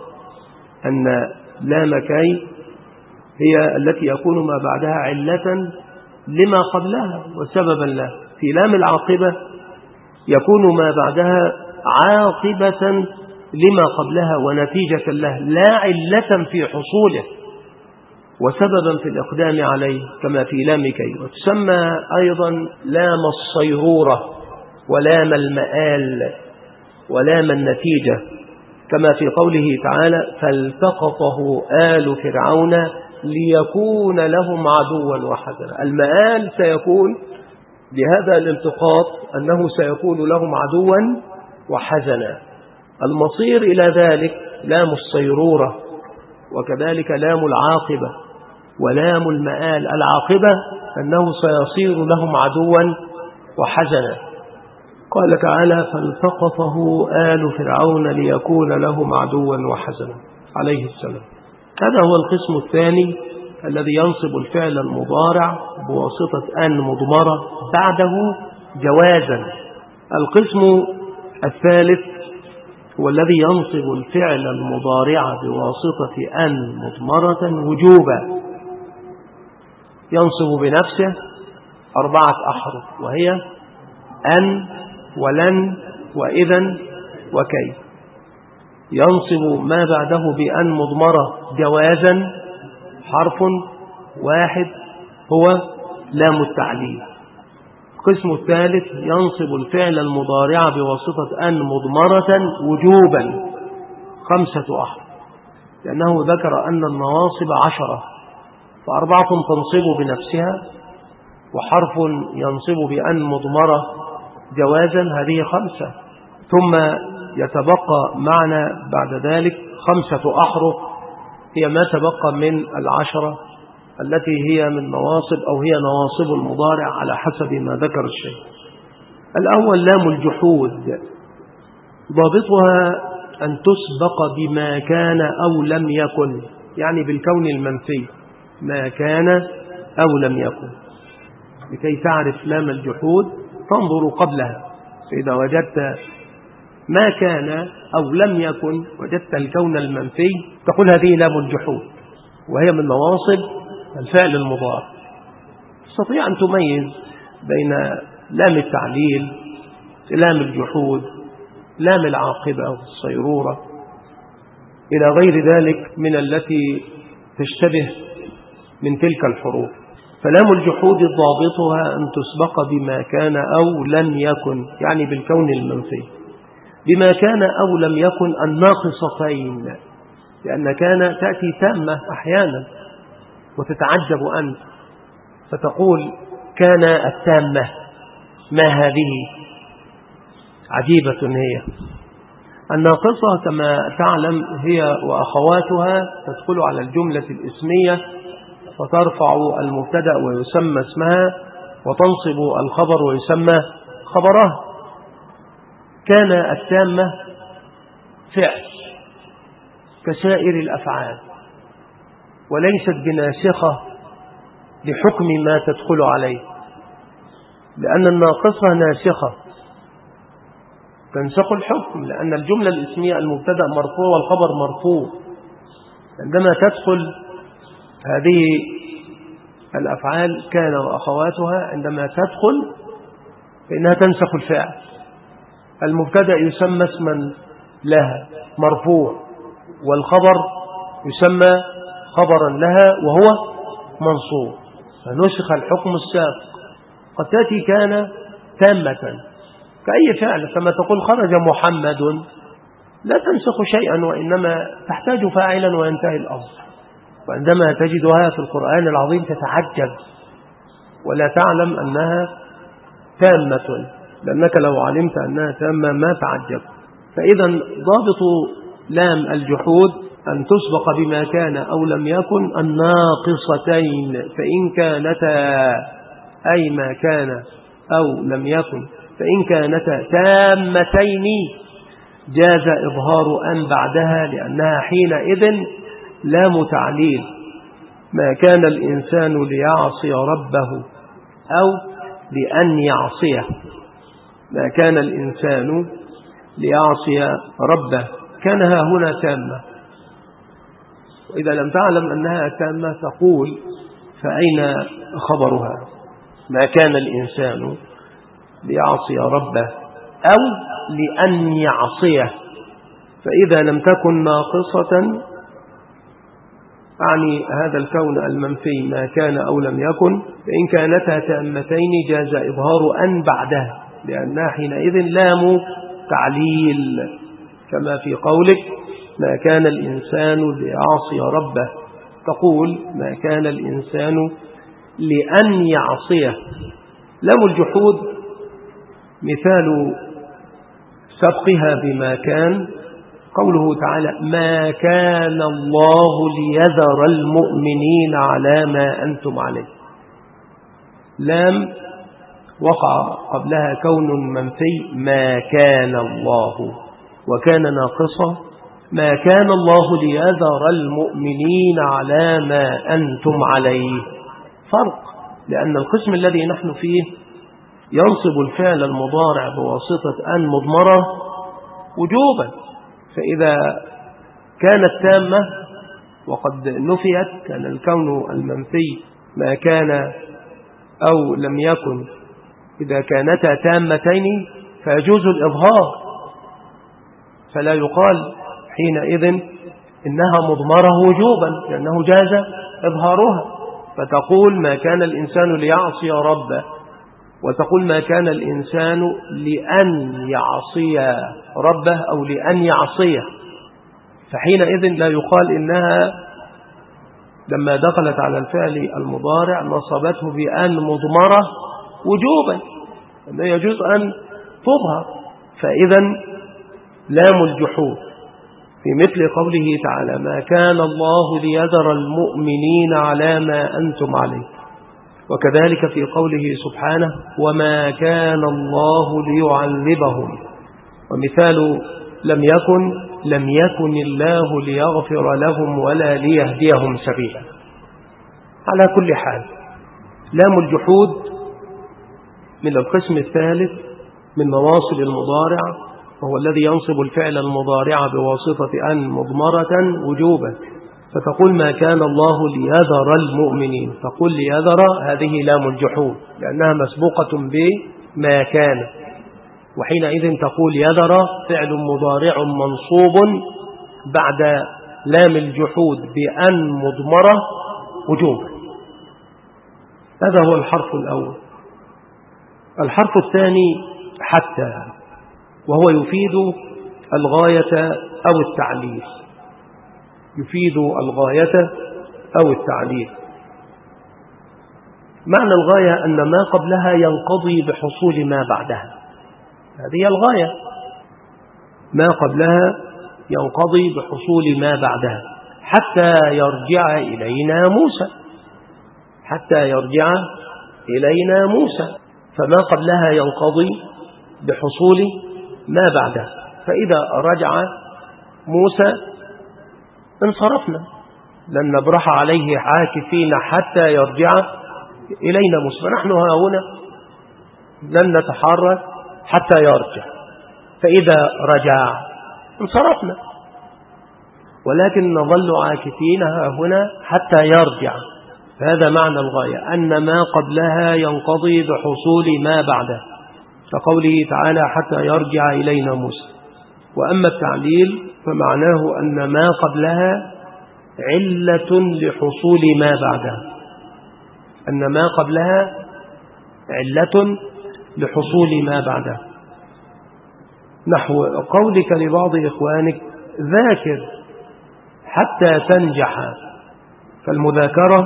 أن لام كي هي التي يكون ما بعدها علة لما قبلها وسببا له. في لام العاقبة يكون ما بعدها عاقبة لما قبلها ونتيجة له، لا علة في حصوله وسببا في الإقدام عليه كما في لام كي. وتسمى أيضا لام الصيرورة ولام المآل ولام النتيجة كما في قوله تعالى فالتقطه آل فرعون ليكون لهم عدوا وحزنا. المآل سيكون بهذا الالتقاط أنه سيكون لهم عدوا وحزنا. المصير إلى ذلك لام الصيرورة، وكذلك لام العاقبة ولام المآل. العاقبة أنه سيصير لهم عدوا وحزنا. قال تعالى فالتقطه آل فرعون ليكون لهم عدوا وحزنا عليه السلام. هذا هو القسم الثاني الذي ينصب الفعل المضارع بواسطة أن مضمرة بعده جوازا. القسم الثالث هو الذي ينصب الفعل المضارع بواسطة أن مضمرة وجوبا، ينصب بنفسه أربعة أحرف، وهي أن ولن وإذن وكي. ينصب ما بعده بأن مضمرة جوازا حرف واحد هو لام التعليل. القسم الثالث ينصب الفعل المضارع بواسطة أن مضمرة وجوبا خمسة أحرف، لأنه ذكر أن النواصب عشرة، فأربعة تنصب بنفسها، وحرف ينصب بأن مضمرة جوازا، هذه خمسة. ثم يتبقى معنا بعد ذلك خمسة أحرف هي ما تبقى من العشرة التي هي من نواصب أو هي نواصب المضارع على حسب ما ذكر الشيء. الأول لام الجحود، ضابطها أن تسبق بما كان أو لم يكن، يعني بالكون المنفي، ما كان أو لم يكن. لكي تعرف لام الجحود تنظر قبلها، فإذا وجدت ما كان أو لم يكن وجدت الكون المنفي تقول هذه لام الجحود، وهي من نواصب الفعل المضارع. تستطيع أن تميز بين لام التعليل، لام الجحود، لام العاقبة والصيرورة إلى غير ذلك من التي تشتبه من تلك الحروف. فلام الجحود ضابطها أن تسبق بما كان أو لم يكن، يعني بالكون المنفي. بما كان أو لم يكن الناقصتين، لأن كان تأتي تامة أحيانا وتتعجب أنت فتقول كان التامة، ما هذه عجيبة هي. الناقصة كما تعلم هي وأخواتها تدخل على الجملة الاسمية فترفع المبتدأ ويسمى اسمها، وتنصب الخبر ويسمى خبره. كان التامة فعل كسائر الأفعال، وليست بناسخة لحكم ما تدخل عليه، لأن الناقصة ناسخة تنسخ الحكم، لأن الجملة الاسمية المبتدأ مرفوع والخبر مرفوع. عندما تدخل هذه الأفعال كان وأخواتها، عندما تدخل فإنها تنسخ الفعل. المبتدأ يسمى اسما لها مرفوع، والخبر يسمى خبرا لها وهو منصوب، فنسخ الحكم السابق. قد تأتي كان تامة كأي فعل، كما تقول خرج محمد، لا تنسخ شيئا وإنما تحتاج فاعلا وينتهي الأمر. وعندما تجدها في القرآن العظيم تتعجب ولا تعلم أنها تامة، لأنك لو علمت أنها تامة ما تعجب. فإذا ضابط لام الجحود أن تسبق بما كان أو لم يكن الناقصتين، فإن كانتا أي ما كان أو لم يكن، فإن كانتا تامتين جاز إظهار أن بعدها، لأنها حينئذ لام تعليل. ما كان الإنسان ليعصي ربه أو لأن يعصيه، ما كان الإنسان ليعصي ربه، كانها هنا تامة. وإذا لم تعلم أنها تامة تقول فأين خبرها؟ ما كان الإنسان ليعصي ربه أو لأن يعصيه، فإذا لم تكن ناقصة أعني هذا الكون المنفي ما كان أو لم يكن، فإن كانتا تامتين جاز إظهار أن بعدها، لأنها حينئذ لام تعليل، كما في قولك ما كان الإنسان ليعصي ربه، تقول ما كان الإنسان لأن يعصيه. لام الجحود مثال سبقها بما كان قوله تعالى ما كان الله ليذر المؤمنين على ما أنتم عليه. لام وقع قبلها كون منفي ما كان الله، وكان ناقصة ما كان الله ليذر المؤمنين على ما أنتم عليه. فرق، لأن القسم الذي نحن فيه ينصب الفعل المضارع بواسطة أن مضمرة وجوبا، فإذا كانت تامة وقد نفيت كان الكون المنفي ما كان أو لم يكن إذا كانتا تامتين فيجوز الإظهار، فلا يقال حينئذ إنها مضمرة وجوبا لأنه جاز إظهارها، فتقول ما كان الإنسان ليعصي ربه، وتقول ما كان الإنسان لأن يعصي ربه أو لأن يعصيه، فحينئذ لا يقال إنها لما دخلت على الفعل المضارع نصبته بأن مضمرة وجوبا، أنه يجوز أن تظهر. فإذا لام الجحود في مثل قوله تعالى ما كان الله ليذر المؤمنين على ما أنتم عليه، وكذلك في قوله سبحانه وما كان الله ليعذبهم، ومثال لم يكن لم يكن الله ليغفر لهم ولا ليهديهم سبيلا. على كل حال لام الجحود من القسم الثالث من نواصب المضارع، وهو الذي ينصب الفعل المضارع بواسطة أن مضمرة وجوبا، فتقول ما كان الله ليذر المؤمنين، تقول ليذر هذه لام الجحود لأنها مسبوقة بما كان، وحينئذ تقول يذر فعل مضارع منصوب بعد لام الجحود بأن مضمرة وجوبا. هذا هو الحرف الأول. الحرف الثاني حتى، وهو يفيد الغاية أو التعليل، يفيد الغاية أو التعليل. معنى الغاية أن ما قبلها ينقضي بحصول ما بعدها، هذه الغاية، ما قبلها ينقضي بحصول ما بعدها حتى يرجع إلينا موسى، حتى يرجع إلينا موسى، فما قبلها ينقضي بحصول ما بعدها، فإذا رجع موسى انصرفنا، لن نبرح عليه عاكفين حتى يرجع إلينا موسى، فنحن هنا لن نتحرك حتى يرجع، فإذا رجع انصرفنا، ولكن نظل عاكفين هنا حتى يرجع. هذا معنى الغاية، أن ما قبلها ينقضي بحصول ما بعده، كقوله تعالى حتى يرجع إلينا موسى. وأما التعليل فمعناه أن ما قبلها علة لحصول ما بعدها، أن ما قبلها علة لحصول ما بعدها، نحو قولك لبعض إخوانك ذاكر حتى تنجح، فالمذاكرة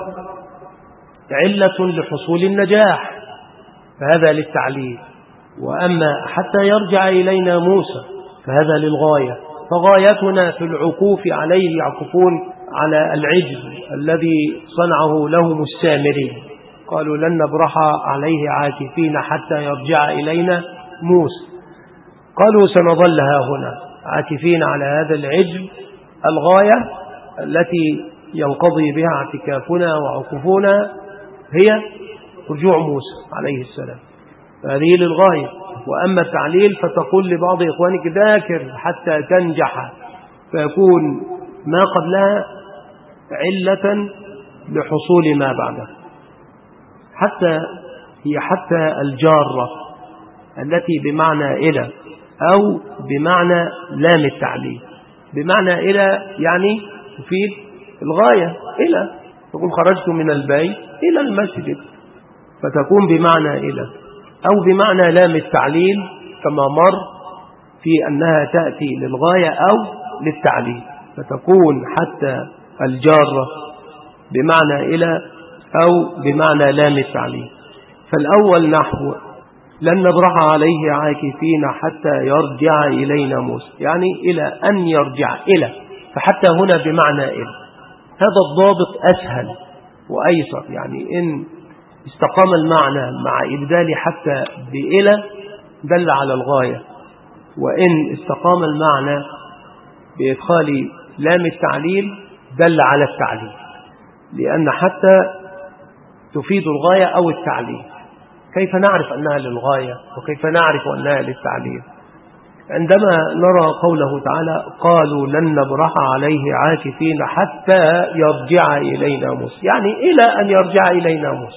علة لحصول النجاح، فهذا للتعليل. وأما حتى يرجع إلينا موسى فهذا للغاية، فغايتنا في العكوف عليه يعكفون على العجل الذي صنعه لهم السامري، قالوا لن نبرح عليه عاكفين حتى يرجع إلينا موسى، قالوا سنظل هنا عاكفين على هذا العجل. الغاية التي ينقضي بها اعتكافنا وعكوفنا هي رجوع موسى عليه السلام، هذه للغاية. وأما التعليل فتقول لبعض إخوانك ذاكر حتى تنجح، فيكون ما قبلها علة لحصول ما بعدها. حتى هي حتى الجارة التي بمعنى إلى أو بمعنى لام التعليل. بمعنى إلى يعني تفيد الغاية، إلى تقول خرجت من البيت إلى المسجد، فتكون بمعنى إلى، أو بمعنى لام التعليل كما مر في أنها تأتي للغاية أو للتعليل، فتكون حتى الجارة بمعنى إلى أو بمعنى لام التعليل. فالأول نحو لن نبرح عليه عاكفين حتى يرجع إلينا موسى، يعني إلى أن يرجع إلى، فحتى هنا بمعنى إلى. هذا الضابط أسهل وأيسر، يعني إن استقام المعنى مع إبدال حتى بإلى دل على الغاية، وإن استقام المعنى بإدخال لام التعليل دل على التعليل، لأن حتى تفيد الغاية أو التعليل. كيف نعرف أنها للغاية وكيف نعرف أنها للتعليل؟ عندما نرى قوله تعالى قالوا لن نبرح عليه عاكفين حتى يرجع إلينا موسى، يعني إلى أن يرجع إلينا موسى،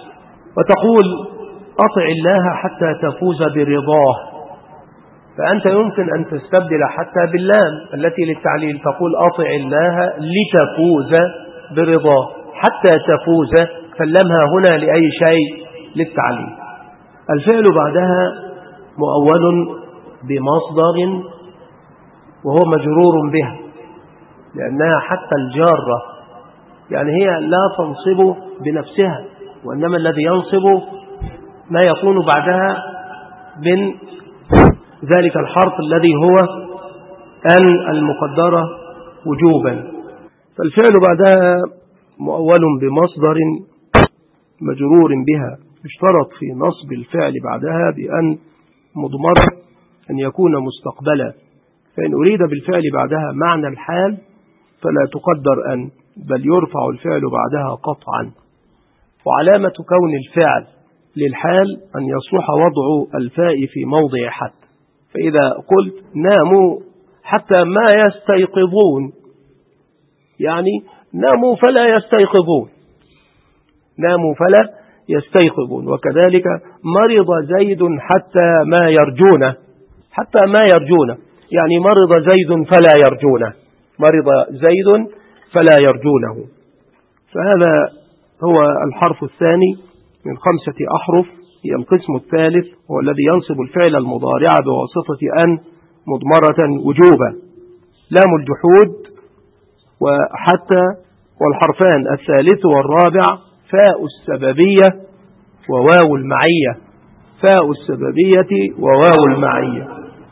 وتقول أطع الله حتى تفوز برضاه، فأنت يمكن أن تستبدل حتى باللام التي للتعليل، تقول أطع الله لتفوز برضاه، حتى تفوز، فاللمها هنا لأي شيء للتعليل. الفعل بعدها مؤول بمصدر وهو مجرور به، لأنها حتى الجارة، يعني هي لا تنصب بنفسها، وإنما الذي ينصب ما يكون بعدها من ذلك الحرف الذي هو أن المقدرة وجوبا. فالفعل بعدها مؤول بمصدر مجرور بها، اشترط في نصب الفعل بعدها بأن مضمرة أن يكون مستقبلا، فإن أريد بالفعل بعدها معنى الحال فلا تقدر أن، بل يرفع الفعل بعدها قطعا. وعلامة كون الفعل للحال أن يصلح وضع الفاء في موضع حتى، فإذا قلت ناموا حتى ما يستيقظون، يعني ناموا فلا يستيقظون، ناموا فلا يستيقظون. وكذلك مرض زيد حتى ما يرجونه، حتى ما يرجونه يعني مرض زيد فلا يرجونه، مرض زيد فلا يرجونه. فهذا هو الحرف الثاني من خمسة أحرف، هي القسم الثالث، هو الذي ينصب الفعل المضارع بواسطة أن مضمرة وجوبا، لام الجحود وحتى، والحرفان الثالث والرابع فاء السببية وواو المعية، فاء السببية وواو المعية.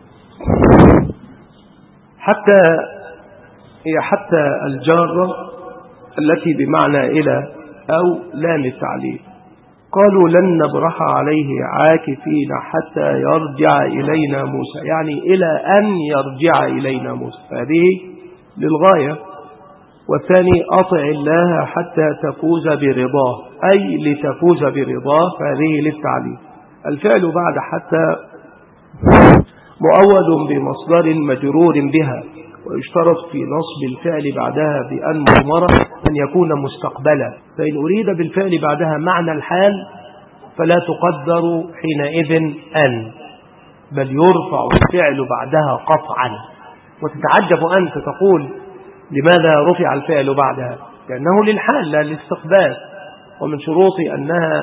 حتى هي حتى الجارة التي بمعنى إلى أو لام التعليل. قالوا لن نبرح عليه عاكفين حتى يرجع إلينا موسى، يعني إلى أن يرجع إلينا موسى، هذه للغاية. والثاني أطع الله حتى تفوز برضاه، أي لتفوز برضاه، فهذه للتعليل. الفعل بعد حتى مؤول بمصدر مجرور بها، ويشترط في نصب الفعل بعدها بأن مضمرة أن يكون مستقبلا، فإن أريد بالفعل بعدها معنى الحال فلا تقدر حينئذ أن، بل يرفع الفعل بعدها قطعا. وتتعجب أنت تقول لماذا رفع الفعل بعدها؟ لأنه للحال لا للاستقبال، ومن شروط أنها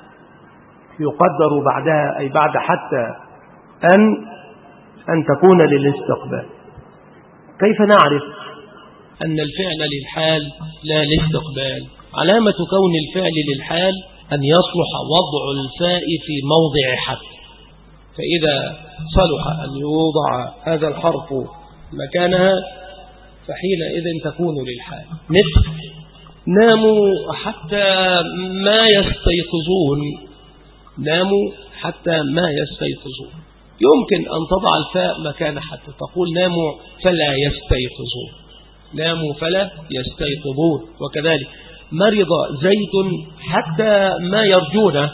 يقدر بعدها أي بعد حتى أن أن تكون للاستقبال. كيف نعرف أن الفعل للحال لا للاستقبال؟ علامة كون الفعل للحال أن يصلح وضع الفاء في موضع حتى، فإذا صلح أن يوضع هذا الحرف مكانها فحينئذ تكون للحال. مثل ناموا حتى ما يستيقظون، ناموا حتى ما يستيقظون، يمكن أن تضع الفاء مكان حتى، تقول ناموا فلا يستيقظون، ناموا فلا يستيقظون. وكذلك مرض زيد حتى ما يرجونه،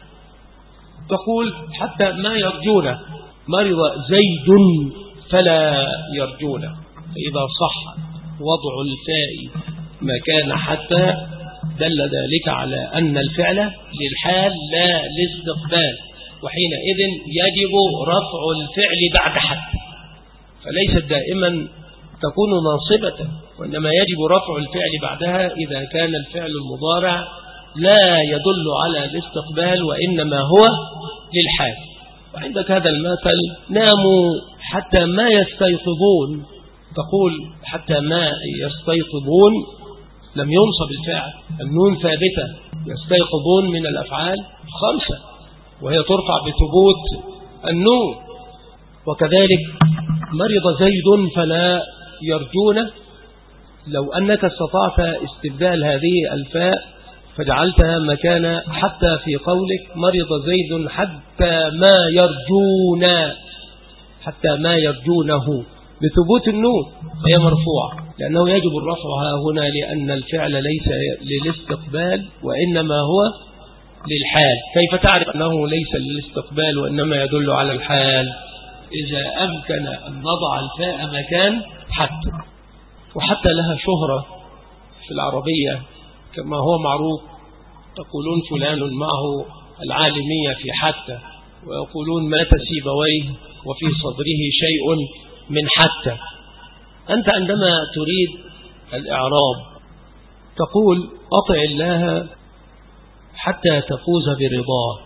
تقول حتى ما يرجونه، مرض زيد فلا يرجونه. فإذا صح وضع الفاء مكان حتى دل ذلك على أن الفعل للحال لا للاستقبال، وحينئذ يجب رفع الفعل بعد حتى، فليست دائما تكون ناصبة، وإنما يجب رفع الفعل بعدها إذا كان الفعل المضارع لا يدل على الاستقبال وإنما هو للحال. وعندك هذا المثل ناموا حتى ما يستيقظون، تقول حتى ما يستيقظون لم ينصب الفعل، النون ثابتة، يستيقظون من الأفعال خمسة وهي ترفع بثبوت النون. وكذلك مرض زيد فلا يرجونه، لو أنك استطعت استبدال هذه الفاء فجعلتها مكان حتى في قولك مرض زيد حتى ما يرجون، حتى ما يرجونه بثبوت النون هي مرفوعة، لأنه يجب الرفع هنا لأن الفعل ليس للاستقبال وإنما هو للحال. كيف تعرف أنه ليس للاستقبال وإنما يدل على الحال؟ إذا أمكن أن نضع الفاء مكان حتى. وحتى لها شهرة في العربية كما هو معروف، يقولون فلان معه العالمية في حتى، ويقولون مات سيبويه وفي صدره شيء من حتى. أنت عندما تريد الإعراب تقول أطع الله حتى تفوز برضاه.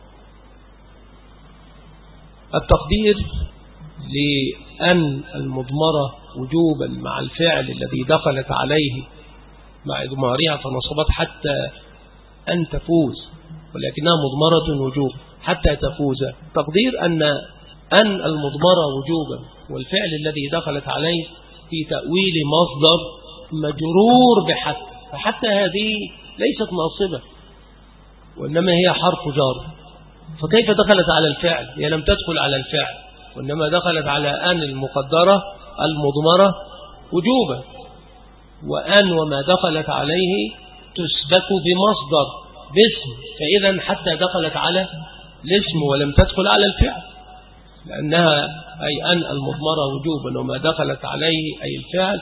التقدير لأن المضمرة وجوبا مع الفعل الذي دخلت عليه مع إضمارها فنصبت حتى أن تفوز، ولكنها مضمرة وجوب حتى تفوز. تقدير أن أن المضمرة وجوبا والفعل الذي دخلت عليه في تأويل مصدر مجرور بحتى، فحتى هذه ليست ناصبة وإنما هي حرف جار، فكيف دخلت على الفعل؟ هي لم تدخل على الفعل وإنما دخلت على أن المقدرة المضمرة وجوبا، وأن وما دخلت عليه تثبت بمصدر باسم، فإذا حتى دخلت على الاسم ولم تدخل على الفعل، لأنها أي أن المضمرة وجوبا وما دخلت عليه أي الفعل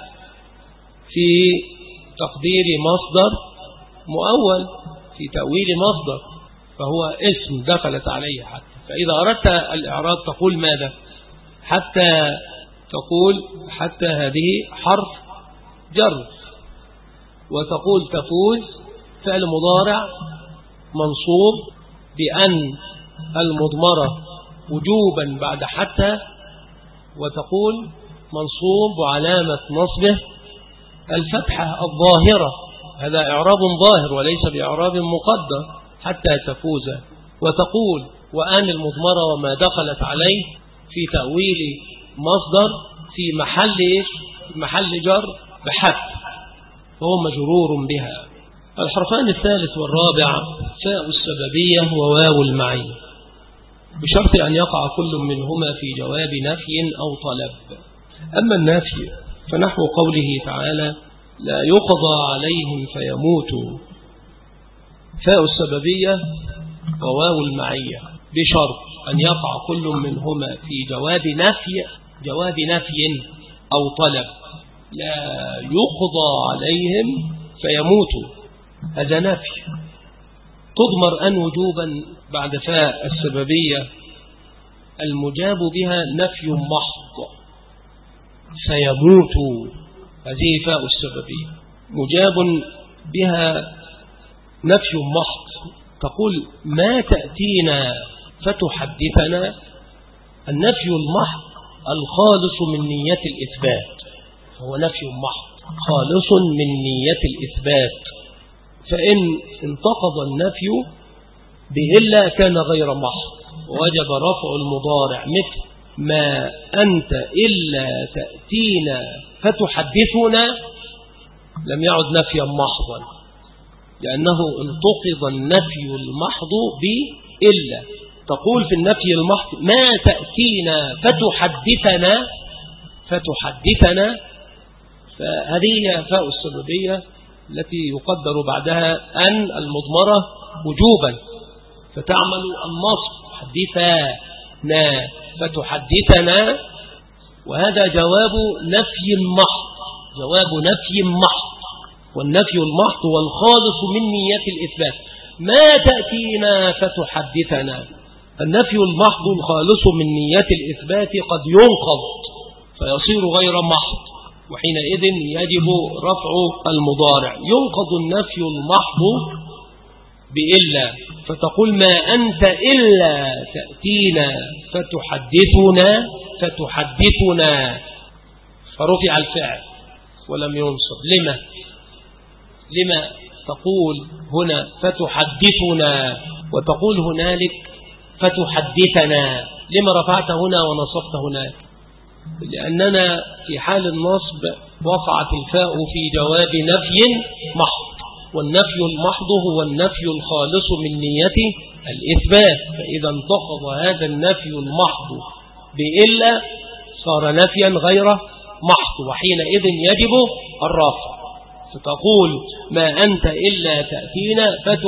في تقدير مصدر مؤول في تأويل مصدر، فهو اسم دخلت عليه حتى. فإذا أردت الإعراب تقول ماذا؟ حتى تقول حتى هذه حرف جر، وتقول تفوز فعل مضارع منصوب بأن المضمرة وجوبا بعد حتى، وتقول منصوب وعلامة نصبه الفتحة الظاهرة، هذا إعراب ظاهر وليس بإعراب مقدر حتى تفوز. وتقول وأن المضمرة وما دخلت عليه في تأويل مصدر في محل محل جر بحتى، فهو مجرور بها. الحرفان الثالث والرابع فاء السببية وواو المعية، بشرط أن يقع كل منهما في جواب نفي أو طلب. أما النفي فنحو قوله تعالى لا يقضى عليهم فيموتوا، فاء السببية وواو المعية بشرط أن يقع كل منهما في جواب نفي جواب نفي أو طلب. لا يقضى عليهم فيموتوا هذا نفي، تضمر أن وجوبا بعد فاء السببية المجاب بها نفي محض، فيموتوا هذه فاء السببية مجاب بها نفي محض. تقول ما تأتينا فتحدثنا، النفي المحض الخالص من نية الإثبات، هو نفي محض خالص من نية الإثبات، فإن انتقض النفي بإلا كان غير محض ووجب رفع المضارع، مثل ما أنت إلا تأتينا فتحدثنا لم يعد نفيا محضا، لأنه انتقض النفي المحض بإلا. تقول في النفي المحض ما تأتينا فتحدثنا فتحدثنا فهذه هي فاء السببية التي يقدر بعدها أن المضمرة وجوبا فتعمل النصب حدثنا فتحدثنا، وهذا جواب نفي محض جواب نفي محض والنفي المحض والخالص من نية الإثبات. ما تأتينا فتحدثنا، النفي المحض الخالص من نية الإثبات قد ينقض فيصير غير محض، وحينئذ يجب رفع المضارع. ينقض النفي المحض بإلا، فتقول ما أنت إلا تأتينا فتحدثنا فتحدثنا، فرفع الفعل ولم ينصب. لما لما تقول هنا فتحدثنا وتقول هنالك فتحدثنا؟ لما رفعت هنا ونصبت هناك؟ لأننا في حال النصب وقعت الفاء في جواب نفي محض، والنفي المحض هو النفي الخالص من نية الإثبات، فإذا انتقض هذا النفي المحض بإلا صار نفيا غير محض، وحينئذ يجب الرفع. فتقول ما أنت إلا تأتينا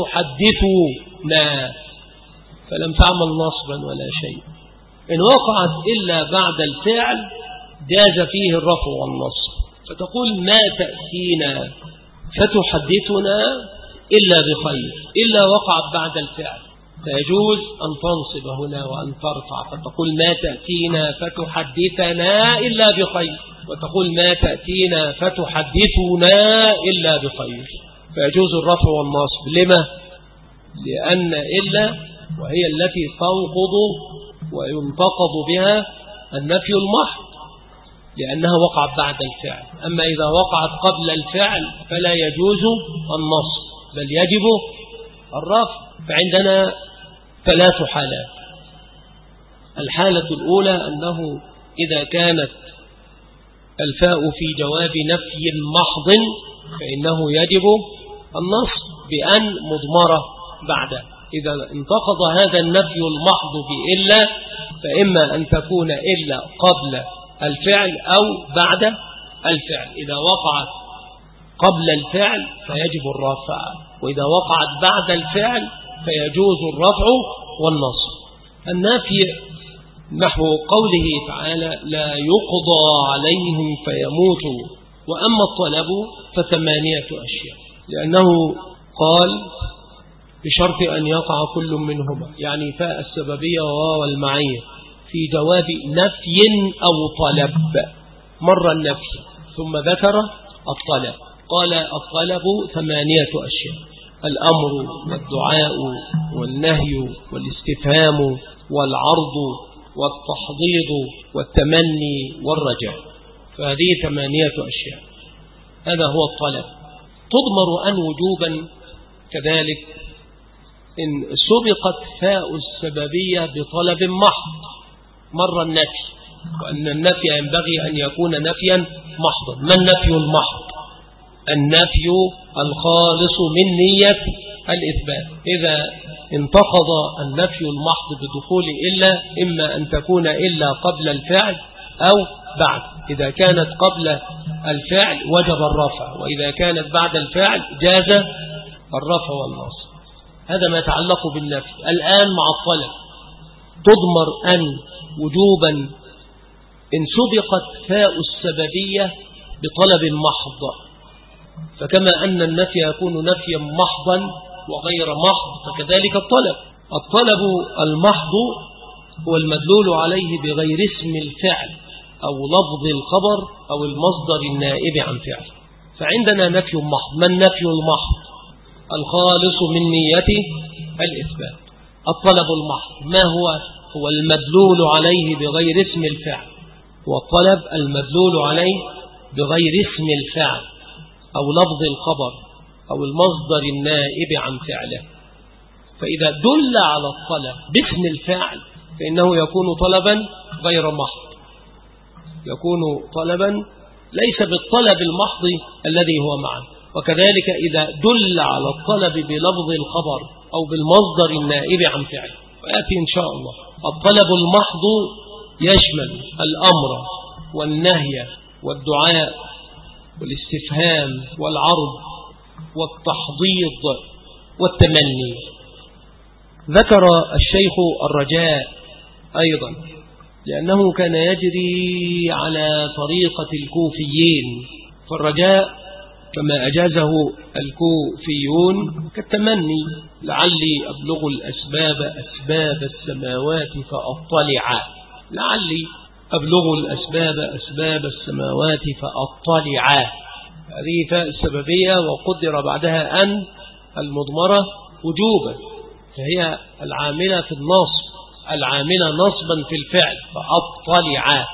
فتحدثنا، فلم تعمل نصبا ولا شيء. إن وقعت إلا بعد الفعل جاز فيه الرفع والنصب، فتقول ما تأتينا فتحدثنا إلا بخير، إلا وقعت بعد الفعل، فيجوز أن تنصب هنا وأن ترفع، فتقول ما تأتينا فتحدثنا إلا بخير، وتقول ما تأتينا فتحدثنا إلا بخير، فيجوز الرفع والنصب. لما؟ لأن إلا وهي التي تنقض وينتقض بها النفي المحض، لأنها وقعت بعد الفعل. أما إذا وقعت قبل الفعل فلا يجوز النصب، بل يجب الرفع. فعندنا ثلاث حالات. الحالة الأولى أنه إذا كانت الفاء في جواب نفي محض فإنه يجب النصب بأن مضمرة بعده. إذا انتقض هذا النفي المحض بإلا فإما أن تكون إلا قبل الفعل أو بعد الفعل. إذا وقعت قبل الفعل فيجب الرفع، وإذا وقعت بعد الفعل فيجوز الرفع والنصب. النافي نحو قوله تعالى لا يقضى عليهم فيموتوا. وأما الطلب فثمانية أشياء، لأنه قال بشرط أن يقع كل منهما، يعني فاء السببية وواو المعية في جواب نفي أو طلب. مر النفي ثم ذكر الطلب، قال الطلب ثمانية أشياء: الأمر والدعاء والنهي والاستفهام والعرض والتحضيض والتمني والرجاء. فهذه ثمانية أشياء، هذا هو الطلب. تضمر أن وجوبا كذلك إن سبقت فاء السببية بطلب محض. مر النفي، وأن النفي ينبغي أن يكون نفيا محضا. ما النفي المحض؟ النفي الخالص من نية الإثبات. إذا انتقض النفي المحض بدخول إلا، إما أن تكون إلا قبل الفعل أو بعد. إذا كانت قبل الفعل وجب الرفع، وإذا كانت بعد الفعل جاز الرفع والنصب. هذا ما يتعلق بالنفي. الآن مع الطلب تضمر أن وجوبا إن سبقت فاء السببية بطلب محض. فكما أن النفي يكون نفيا محضا وغير محض، فكذلك الطلب. الطلب المحض هو المدلول عليه بغير اسم الفعل أو لفظ الخبر أو المصدر النائب عن فعل. فعندنا نفي محض. ما النفي المحض؟ الخالص من نيته الإثبات. الطلب المحض ما هو؟ هو المدلول عليه بغير اسم الفعل، والطلب المدلول عليه بغير اسم الفعل أو لفظ الخبر أو المصدر النائب عن فعله. فإذا دل على الطلب باسم الفعل فإنه يكون طلبا غير محض، يكون طلبا ليس بالطلب المحض الذي هو معه. وكذلك إذا دل على الطلب بلفظ الخبر أو بالمصدر النائب عن فعله، ويأتي إن شاء الله. الطلب المحض يشمل الأمر والنهي والدعاء والاستفهام والعرض والتحضيض والتمني. ذكر الشيخ الرجاء أيضا، لأنه كان يجري على طريقة الكوفيين. فالرجاء كما أجازه الكوفيون كالتمني: لعلي أبلغ الأسباب أسباب السماوات فأطلع. لعلي أبلغ الأسباب أسباب السماوات فأطلع. هذه فاء السببية وقدر بعدها أن المضمرة وجوبا، فهي العاملة في النصب، العاملة نصبا في الفعل، فأطلع.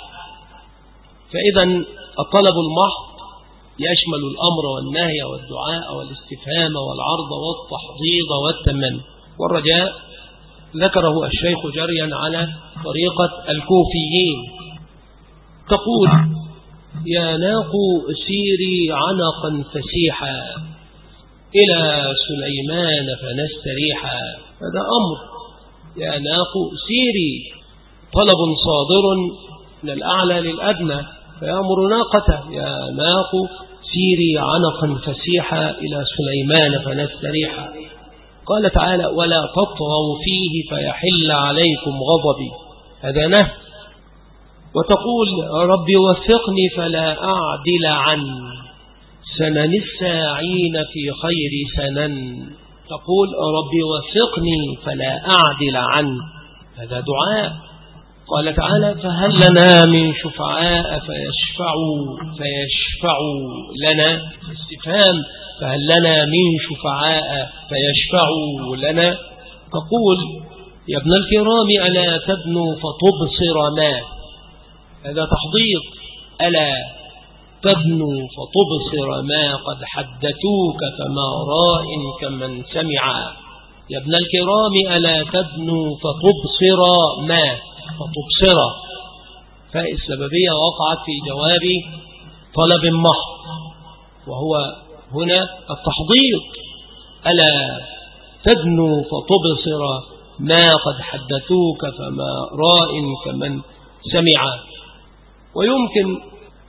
فإذا الطلب المحض يشمل الأمر والنهي والدعاء والاستفهام والعرض والتحضيض والتمني. والرجاء ذكره الشيخ جريا على طريقة الكوفيين. تقول: يا ناق سيري عنقا فسيحا إلى سليمان فنستريحا. هذا أمر. يا ناق سيري طلب صادر من الأعلى للأدنى، فيأمر ناقته: يا ناق سيري عنقا فسيحا إلى سليمان فنستريحا. قال تعالى: ولا تطغوا فيه فيحل عليكم غضبي. هذا نهي. وتقول: ربي وفقني فلا أعدل عن سنن الساعين في خير سنن، تقول ربي وفقني فلا أعدل عنه، هذا دعاء. قال تعالى فهل لنا من شفعاء فيشفعوا فيشفعوا لنا، استفهام، فهل لنا من شفعاء فيشفعوا لنا. تقول يا ابن الكرام ألا تبنوا فتبصر ما، هذا تحضيض، ألا تبنوا فتبصر ما قد حدثوك فما راء كمن سمع. يا ابن الكرام ألا تبنوا فتبصر ما، فتبصر فاء السببية وقعت في جواب طلب محض، وهو هنا التحضيض، ألا تبنوا فتبصر ما قد حدثوك فما راء كمن سمع. ويمكن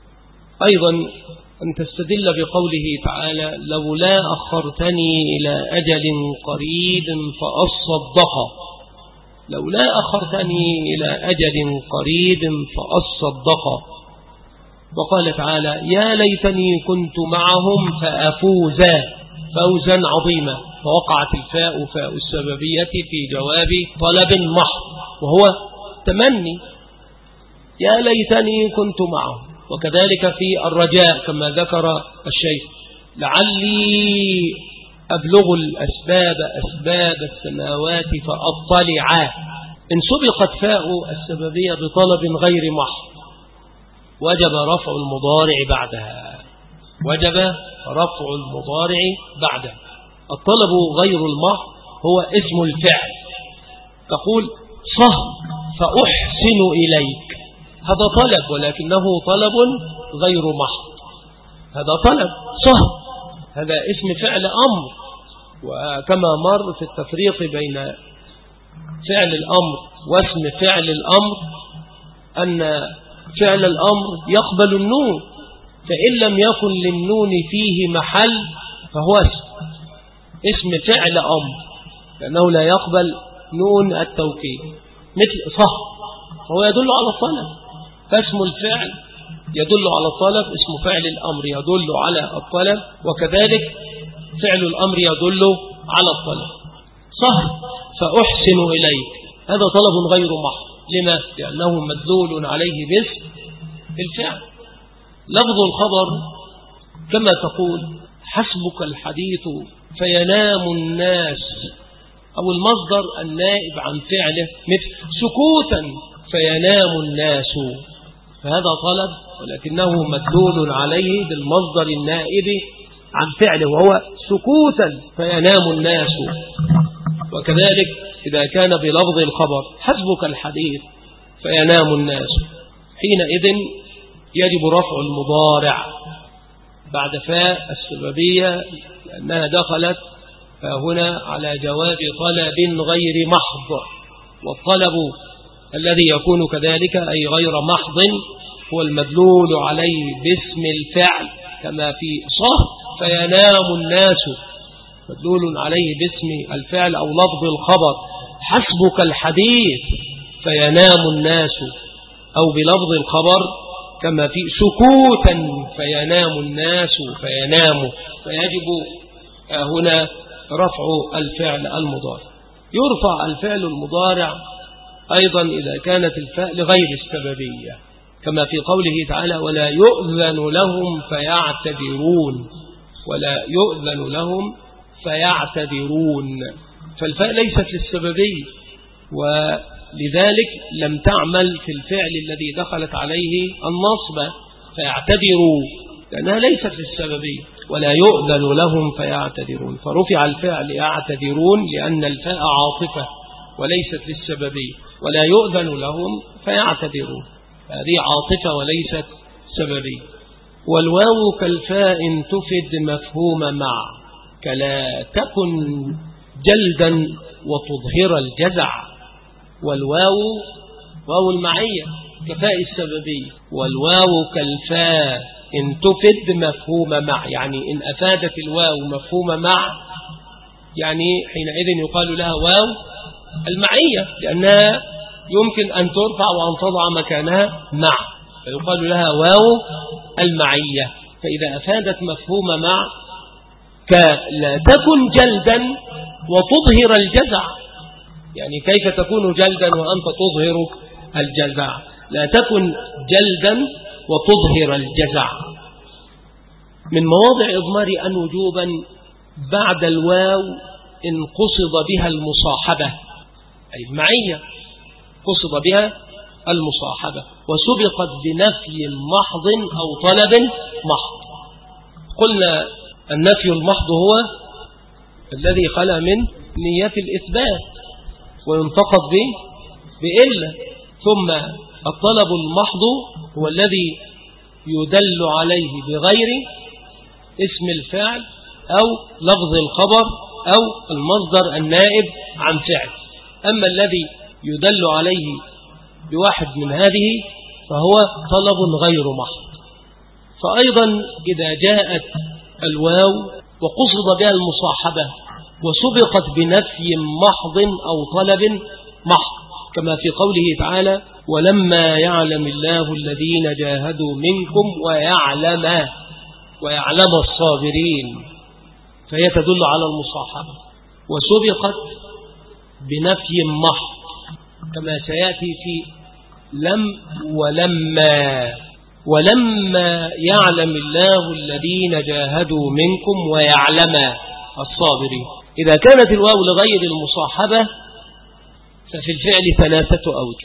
أيضا أن تستدل بقوله تعالى لولا أخرتني إلى أجل قريب فأصدق، لولا أخرتني إلى أجل قريب فأصدق. وقال تعالى يا ليتني كنت معهم فأفوز فوزا عظيما، فوقعت الفاء فاء السببية في جواب طلب محض وهو تمني، يا ليتني كنت معهم. وكذلك في الرجاء كما ذكر الشيخ لعلي أبلغ الأسباب أسباب السماوات فأطلع، إن سبقت فاء السببية بطلب غير محض وجب رفع المضارع بعدها، وجب رفع المضارع بعدها. الطلب غير المحض هو اسم الفعل، تقول صه فأحسن إليك، هذا طلب ولكنه طلب غير محض، هذا طلب صه، هذا اسم فعل أمر. وكما مر في التفريق بين فعل الأمر واسم فعل الأمر أن فعل الأمر يقبل النون، فإن لم يكن للنون فيه محل فهو اسم فعل أمر لأنه لا يقبل نون التوكيد، مثل صح فهو يدل على الطلب، فاسم الفعل يدل على الطلب، اسم فعل الأمر يدل على الطلب، وكذلك فعل الأمر يدل على الطلب. صح فأحسن إليك، هذا طلب غير محض، لما؟ لأنه مدلول عليه باسم الفعل. لفظ الخبر كما تقول حسبك الحديث فينام الناس، أو المصدر النائب عن فعله مثل سكوتا فينام الناس، فهذا طلب ولكنه مدلول عليه بالمصدر النائب عن فعله وهو سكوتا فينام الناس. وكذلك إذا كان بلفظ الخبر حسبك الحديث فينام الناس، حينئذ يجب رفع المضارع بعد فاء السببية لأنها دخلت هنا على جواب طلب غير محض، والطلب الذي يكون كذلك أي غير محض هو المدلول عليه باسم الفعل كما في صه فينام الناس، مدلول عليه باسم الفعل أو لفظ الخبر حسبك الحديث فينام الناس، أو بلفظ الخبر كما في سكوتا فينام الناس فينام، فيجب هنا رفع الفعل المضارع. يرفع الفعل المضارع أيضا إذا كانت الفاء لغير السببية كما في قوله تعالى ولا يؤذن لهم فيعتذرون، ولا يؤذن لهم فيعتذرون، فالفاء ليست للسببية ولذلك لم تعمل في الفعل الذي دخلت عليه النصب فيعتذروا لأنها ليست للسببية، ولا يؤذن لهم فيعتذرون، فرفع الفعل يعتذرون لأن الفاء عاطفة وليست للسببية، ولا يؤذن لهم فيعتذرون هذه عاطفة وليست سببية. والواو كالفاء تفد مفهوم مع، كلا تكن جلدا وتظهر الجزع، والواو واو المعية كفاء السببية، والواو كالفاء إن تفد مفهوم مع، يعني إن أفادت الواو مفهوم مع يعني حينئذ يقال لها واو المعية لأنها يمكن أن ترفع وأن تضع مكانها مع، فيقال لها واو المعية. فإذا أفادت مفهوم مع كلا تكن جلدا وتظهر الجزع، يعني كيف تكون جلدا وأنت تظهر الجزع؟ لا تكن جلدا وتظهر الجزع. من مواضع إضمار أن وجوبا بعد الواو إن قصد بها المصاحبة، أي المعية قصد بها المصاحبة وسبقت بنفي محض أو طلب محض. قلنا النفي المحض هو الذي خلى من نية الإثبات وينتقض به بإلا، ثم الطلب المحض هو الذي يدل عليه بغير اسم الفعل أو لفظ الخبر أو المصدر النائب عن فعل. أما الذي يدل عليه بواحد من هذه فهو طلب غير محض. فأيضا إذا جاءت الواو وقصد بها المصاحبة وسبقت بنفي محض أو طلب محض، كما في قوله تعالى ولما يعلم الله الذين جاهدوا منكم ويعلم ويعلم الصابرين، فهي تدل على المصاحبة وسبقت بنفي محض، كما سيأتي في لم ولما ولما يعلم الله الذين جاهدوا منكم ويعلم الصابرين. إذا كانت الواو لغير المصاحبة ففي الفعل ثلاثة أوجه: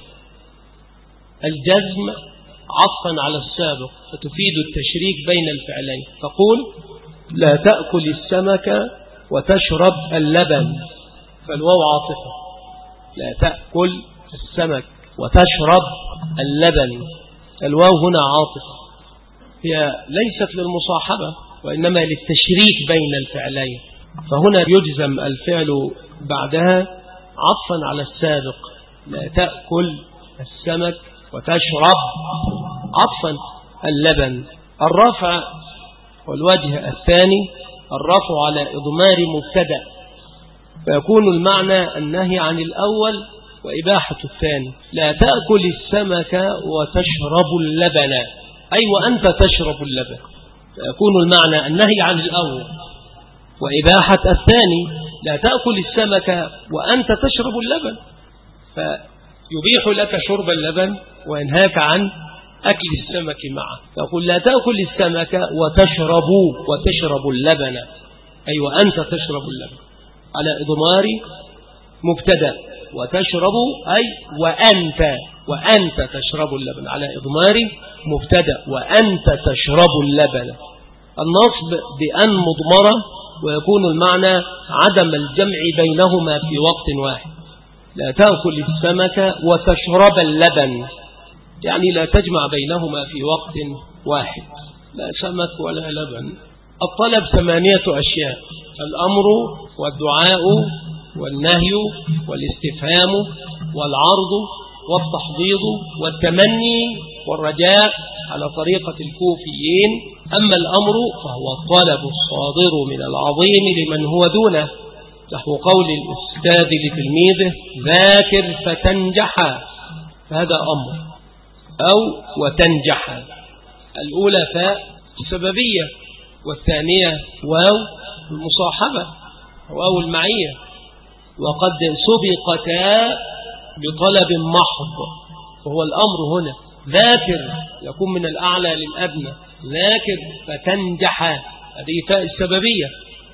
الجزم عطفا على السابق فتفيد التشريك بين الفعلين، تقول لا تأكل السمك وتشرب اللبن، فالواو عاطفة، لا تأكل السمك وتشرب اللبن، الواو هنا عاطفة، هي ليست للمصاحبة وإنما للتشريك بين الفعلين، فهنا يجزم الفعل بعدها عطفا على السابق، لا تأكل السمك وتشرب عطفا اللبن. الرفع والوجه الثاني الرفع على إضمار مبتدأ، فيكون المعنى النهي عن الأول وإباحة الثاني، لا تأكل السمك وتشرب اللبن، أي وأنت تشرب اللبن، فيكون المعنى النهي عن الأول وإباحة الثاني، لا تأكل السمك وأنت تشرب اللبن، فيبيح لك شرب اللبن وينهاك عن أكل السمك معه. يقول لا تأكل السمك وتشرب وتشرب اللبن، أي وأنت تشرب اللبن، على إضمار مبتدأ، وتشرب أي وأنت وأنت تشرب اللبن، على إضمار مبتدأ وأنت تشرب اللبن. النصب بأن مضمرة ويكون المعنى عدم الجمع بينهما في وقت واحد، لا تأكل السمك وتشرب اللبن، يعني لا تجمع بينهما في وقت واحد، لا سمك ولا لبن. الطلب ثمانية أشياء: الأمر والدعاء والنهي والاستفهام والعرض والتحضيض والتمني والرجاء على طريقة الكوفيين. أما الأمر فهو الطلب الصادر من العظيم لمن هو دونه، نحو قول الأستاذ لتلميذه ذاكر فتنجح، فهذا أمر، أو وتنجح. الأولى فاء السببية، والثانية واو المصاحبة واو المعية، وقد سبقتا بطلب محض، وهو الأمر هنا ذاكر يكون من الأعلى للأدنى، ذاكر فتنجح هذه فاء السببية،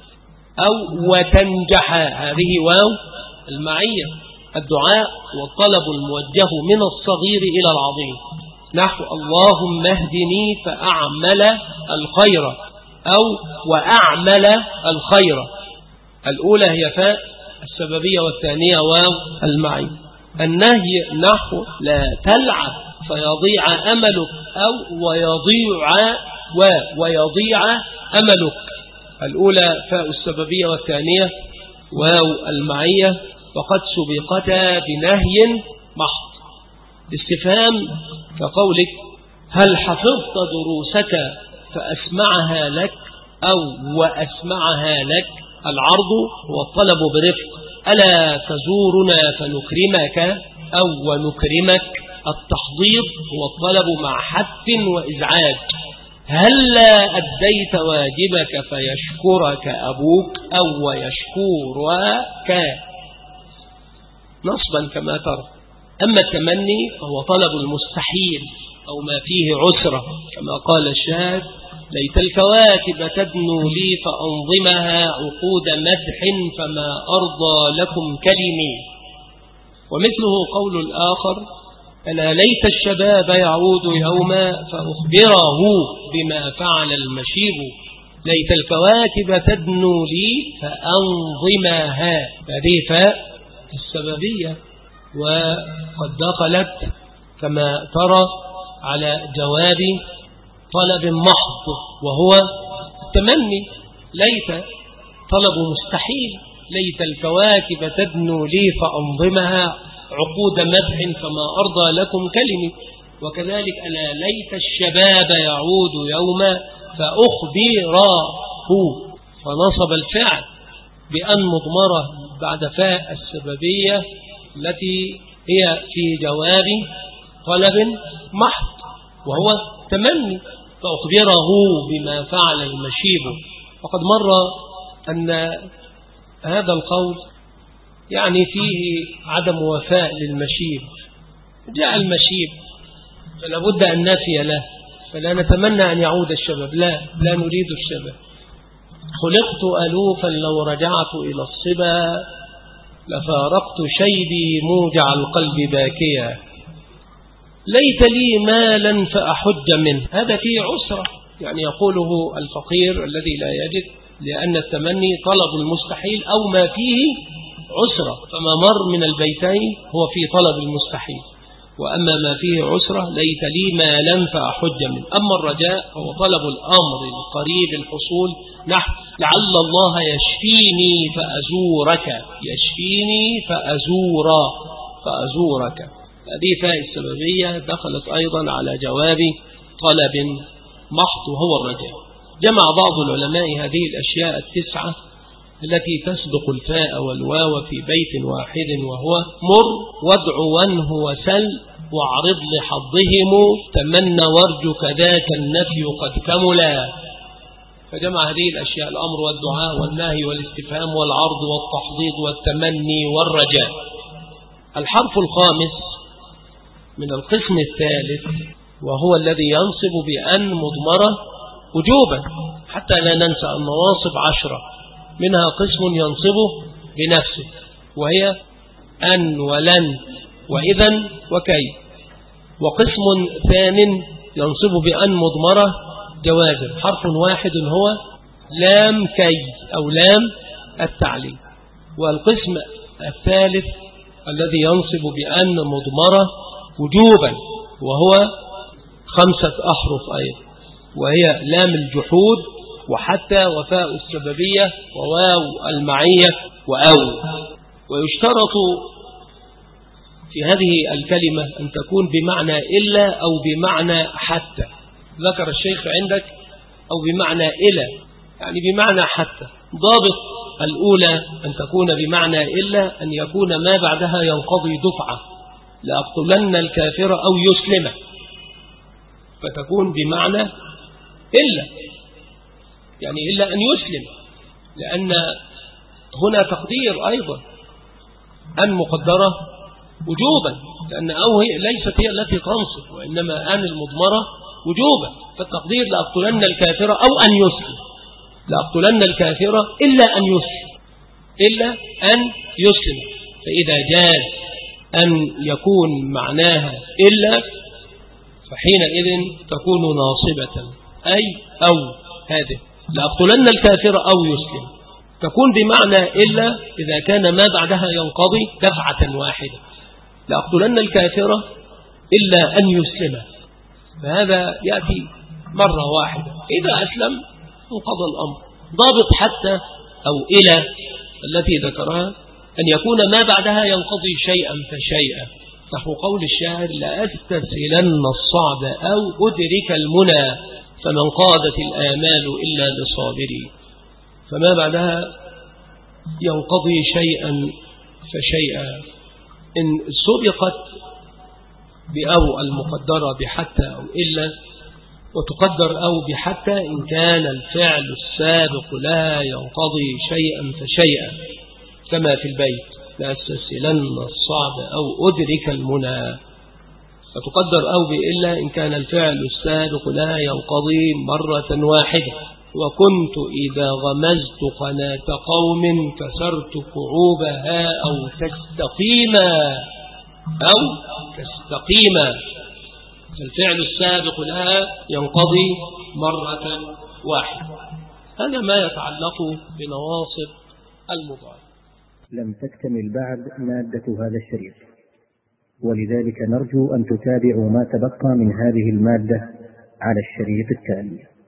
أو وتنجح هذه واو المعية. الدعاء والطلب الموجه من الصغير إلى العظيم، نحو اللهم اهدني فأعمل الخير، أو وأعمل الخير. الأولى هي فاء السببية والثانية واو المعية. النهي نحو لا تلعب فيضيع أملك، أو ويضيع و ويضيع أملك. الأولى فاء السببية والثانية واو المعية، وقد سبقتا بنهي محض. الاستفهام كقولك هل حفظت دروسك فأسمعها لك، أو وأسمعها لك. العرض هو الطلب برفق، ألا تزورنا فنكرمك، أو ونكرمك. التحضيض هو الطلب مع حث وإزعاج، هلا أديت واجبك فيشكرك أبوك أو يشكرك نصبا كما ترى. أما التمني فهو طلب المستحيل أو ما فيه عسرة، كما قال الشاعر: ليت الكواكب تدنو لي فأنظمها عقود مدح فما أرضى لكم كلمي. ومثله قول الآخر: ألا ليت الشباب يعود يوما فأخبره بما فعل المشيب. ليت الكواكب تدنو لي فأنظمها، هذه فاء السببية، وقد دخلت كما ترى على جواب طلب محض وهو التمني. ليت طلب مستحيل، ليت الكواكب تدنو لي فأنظمها عقود مدح فما أرضى لكم كلمي. وكذلك: ألا ليت الشباب يعود يوما فأخبره، فنصب الفعل بأن مضمرة بعد فاء السببية التي هي في جواب طلب محض وهو تمني، فأخبره بما فعل المشيب. وقد مر أن هذا القول يعني فيه عدم وفاء للمشيب. جاء المشيب فلا بد أن نفي له، فلا نتمنى أن يعود الشباب، لا لا نريد الشباب. خلقت ألوفا لو رجعت إلى الصبا لفارقت شيبي موجع القلب باكيا. ليت لي مالا فأحج منه، هذا فيه عسرة، يعني يقوله الفقير الذي لا يجد، لأن التمني طلب المستحيل أو ما فيه عسرة، فما مر من البيتين هو في طلب المستحيل. وأما ما فيه عسرة ليت لي مالا فأحج منه. أما الرجاء هو طلب الأمر القريب الحصول، نحو: لعل الله يشفيني فأزورك، يشفيني فأزور فأزورك. هذه فاء السببية دخلت أيضا على جواب طلب محض وهو الرجاء. جمع بعض العلماء هذه الأشياء التسعة التي تسبق الفاء والواو في بيت واحد، وهو: مر وادع وانه وسل واعرض لحظهم تمنى وارجو كذاك النفي قد كملا. فجمع هذه الأشياء: الأمر والدعاء والنهي والاستفهام والعرض والتحضيض والتمني والرجاء. الحرف الخامس من القسم الثالث وهو الذي ينصب بأن مضمرة وجوبا، حتى لا ننسى النواصب عشرة، منها قسم ينصبه بنفسه وهي أن ولن وإذن وكي، وقسم ثان ينصب بأن مضمرة جوازا، حرف واحد هو لام كي أو لام التعليل. والقسم الثالث الذي ينصب بأن مضمرة وجوبا وهو خمسة أحرف أيضا، وهي لام الجحود وحتى وفاء السببية وواو المعية وأو. ويشترط في هذه الكلمة أن تكون بمعنى إلا أو بمعنى حتى. ذكر الشيخ عندك أو بمعنى إلا، يعني بمعنى حتى. ضابط الأولى أن تكون بمعنى إلا أن يكون ما بعدها ينقضي دفعة، لأقتلن الكافر أو يسلمه، فتكون بمعنى إلا، يعني إلا أن يسلم، لأن هنا تقدير أيضا أن مقدرة وجوبا، لأن أو هي ليست هي التي تنصب، وإنما أن المضمرة وجوبا. فالتقدير لأقتلن الكافر أو أن يسلم، لأقتلن الكافر إلا أن يسلم، إلا أن يسلم. فإذا جاز أن يكون معناها إلا فحينئذ تكون ناصبة، أي أو هذه لأقتلن الكافر أو يسلم تكون بمعنى إلا إذا كان ما بعدها ينقضي دفعة واحدة، لأقتلن الكافر إلا أن يسلم، فهذا يأتي مرة واحدة، إذا أسلم انقضى الأمر. ضابط حتى أو إلى التي ذكرها أن يكون ما بعدها ينقضي شيئا فشيئا، نحو قول الشاعر: لأستسهلن الصعب أو أدرك المنى فمن قادت الآمال إلا لصابري. فما بعدها ينقضي شيئا فشيئا. إن سبقت بأو المقدرة بحتى أو إلا وتقدر أو بحتى إن كان الفعل السابق لا ينقضي شيئا فشيئا، كما في البيت لأستسهلن الصعب أو أدرك المنى. فتقدر أو بإلا إن كان الفعل السابق لا ينقضي مرة واحدة. وكنت إذا غمزت قناة قوم كسرت كعوبها أو تستقيما أو تستقيما. فالفعل السابق لها ينقضي مرة واحدة. هذا ما يتعلق بنواصب المضارع. لم تكتمل بعد مادة هذا الشريط، ولذلك نرجو أن تتابعوا ما تبقى من هذه المادة على الشريط التالي.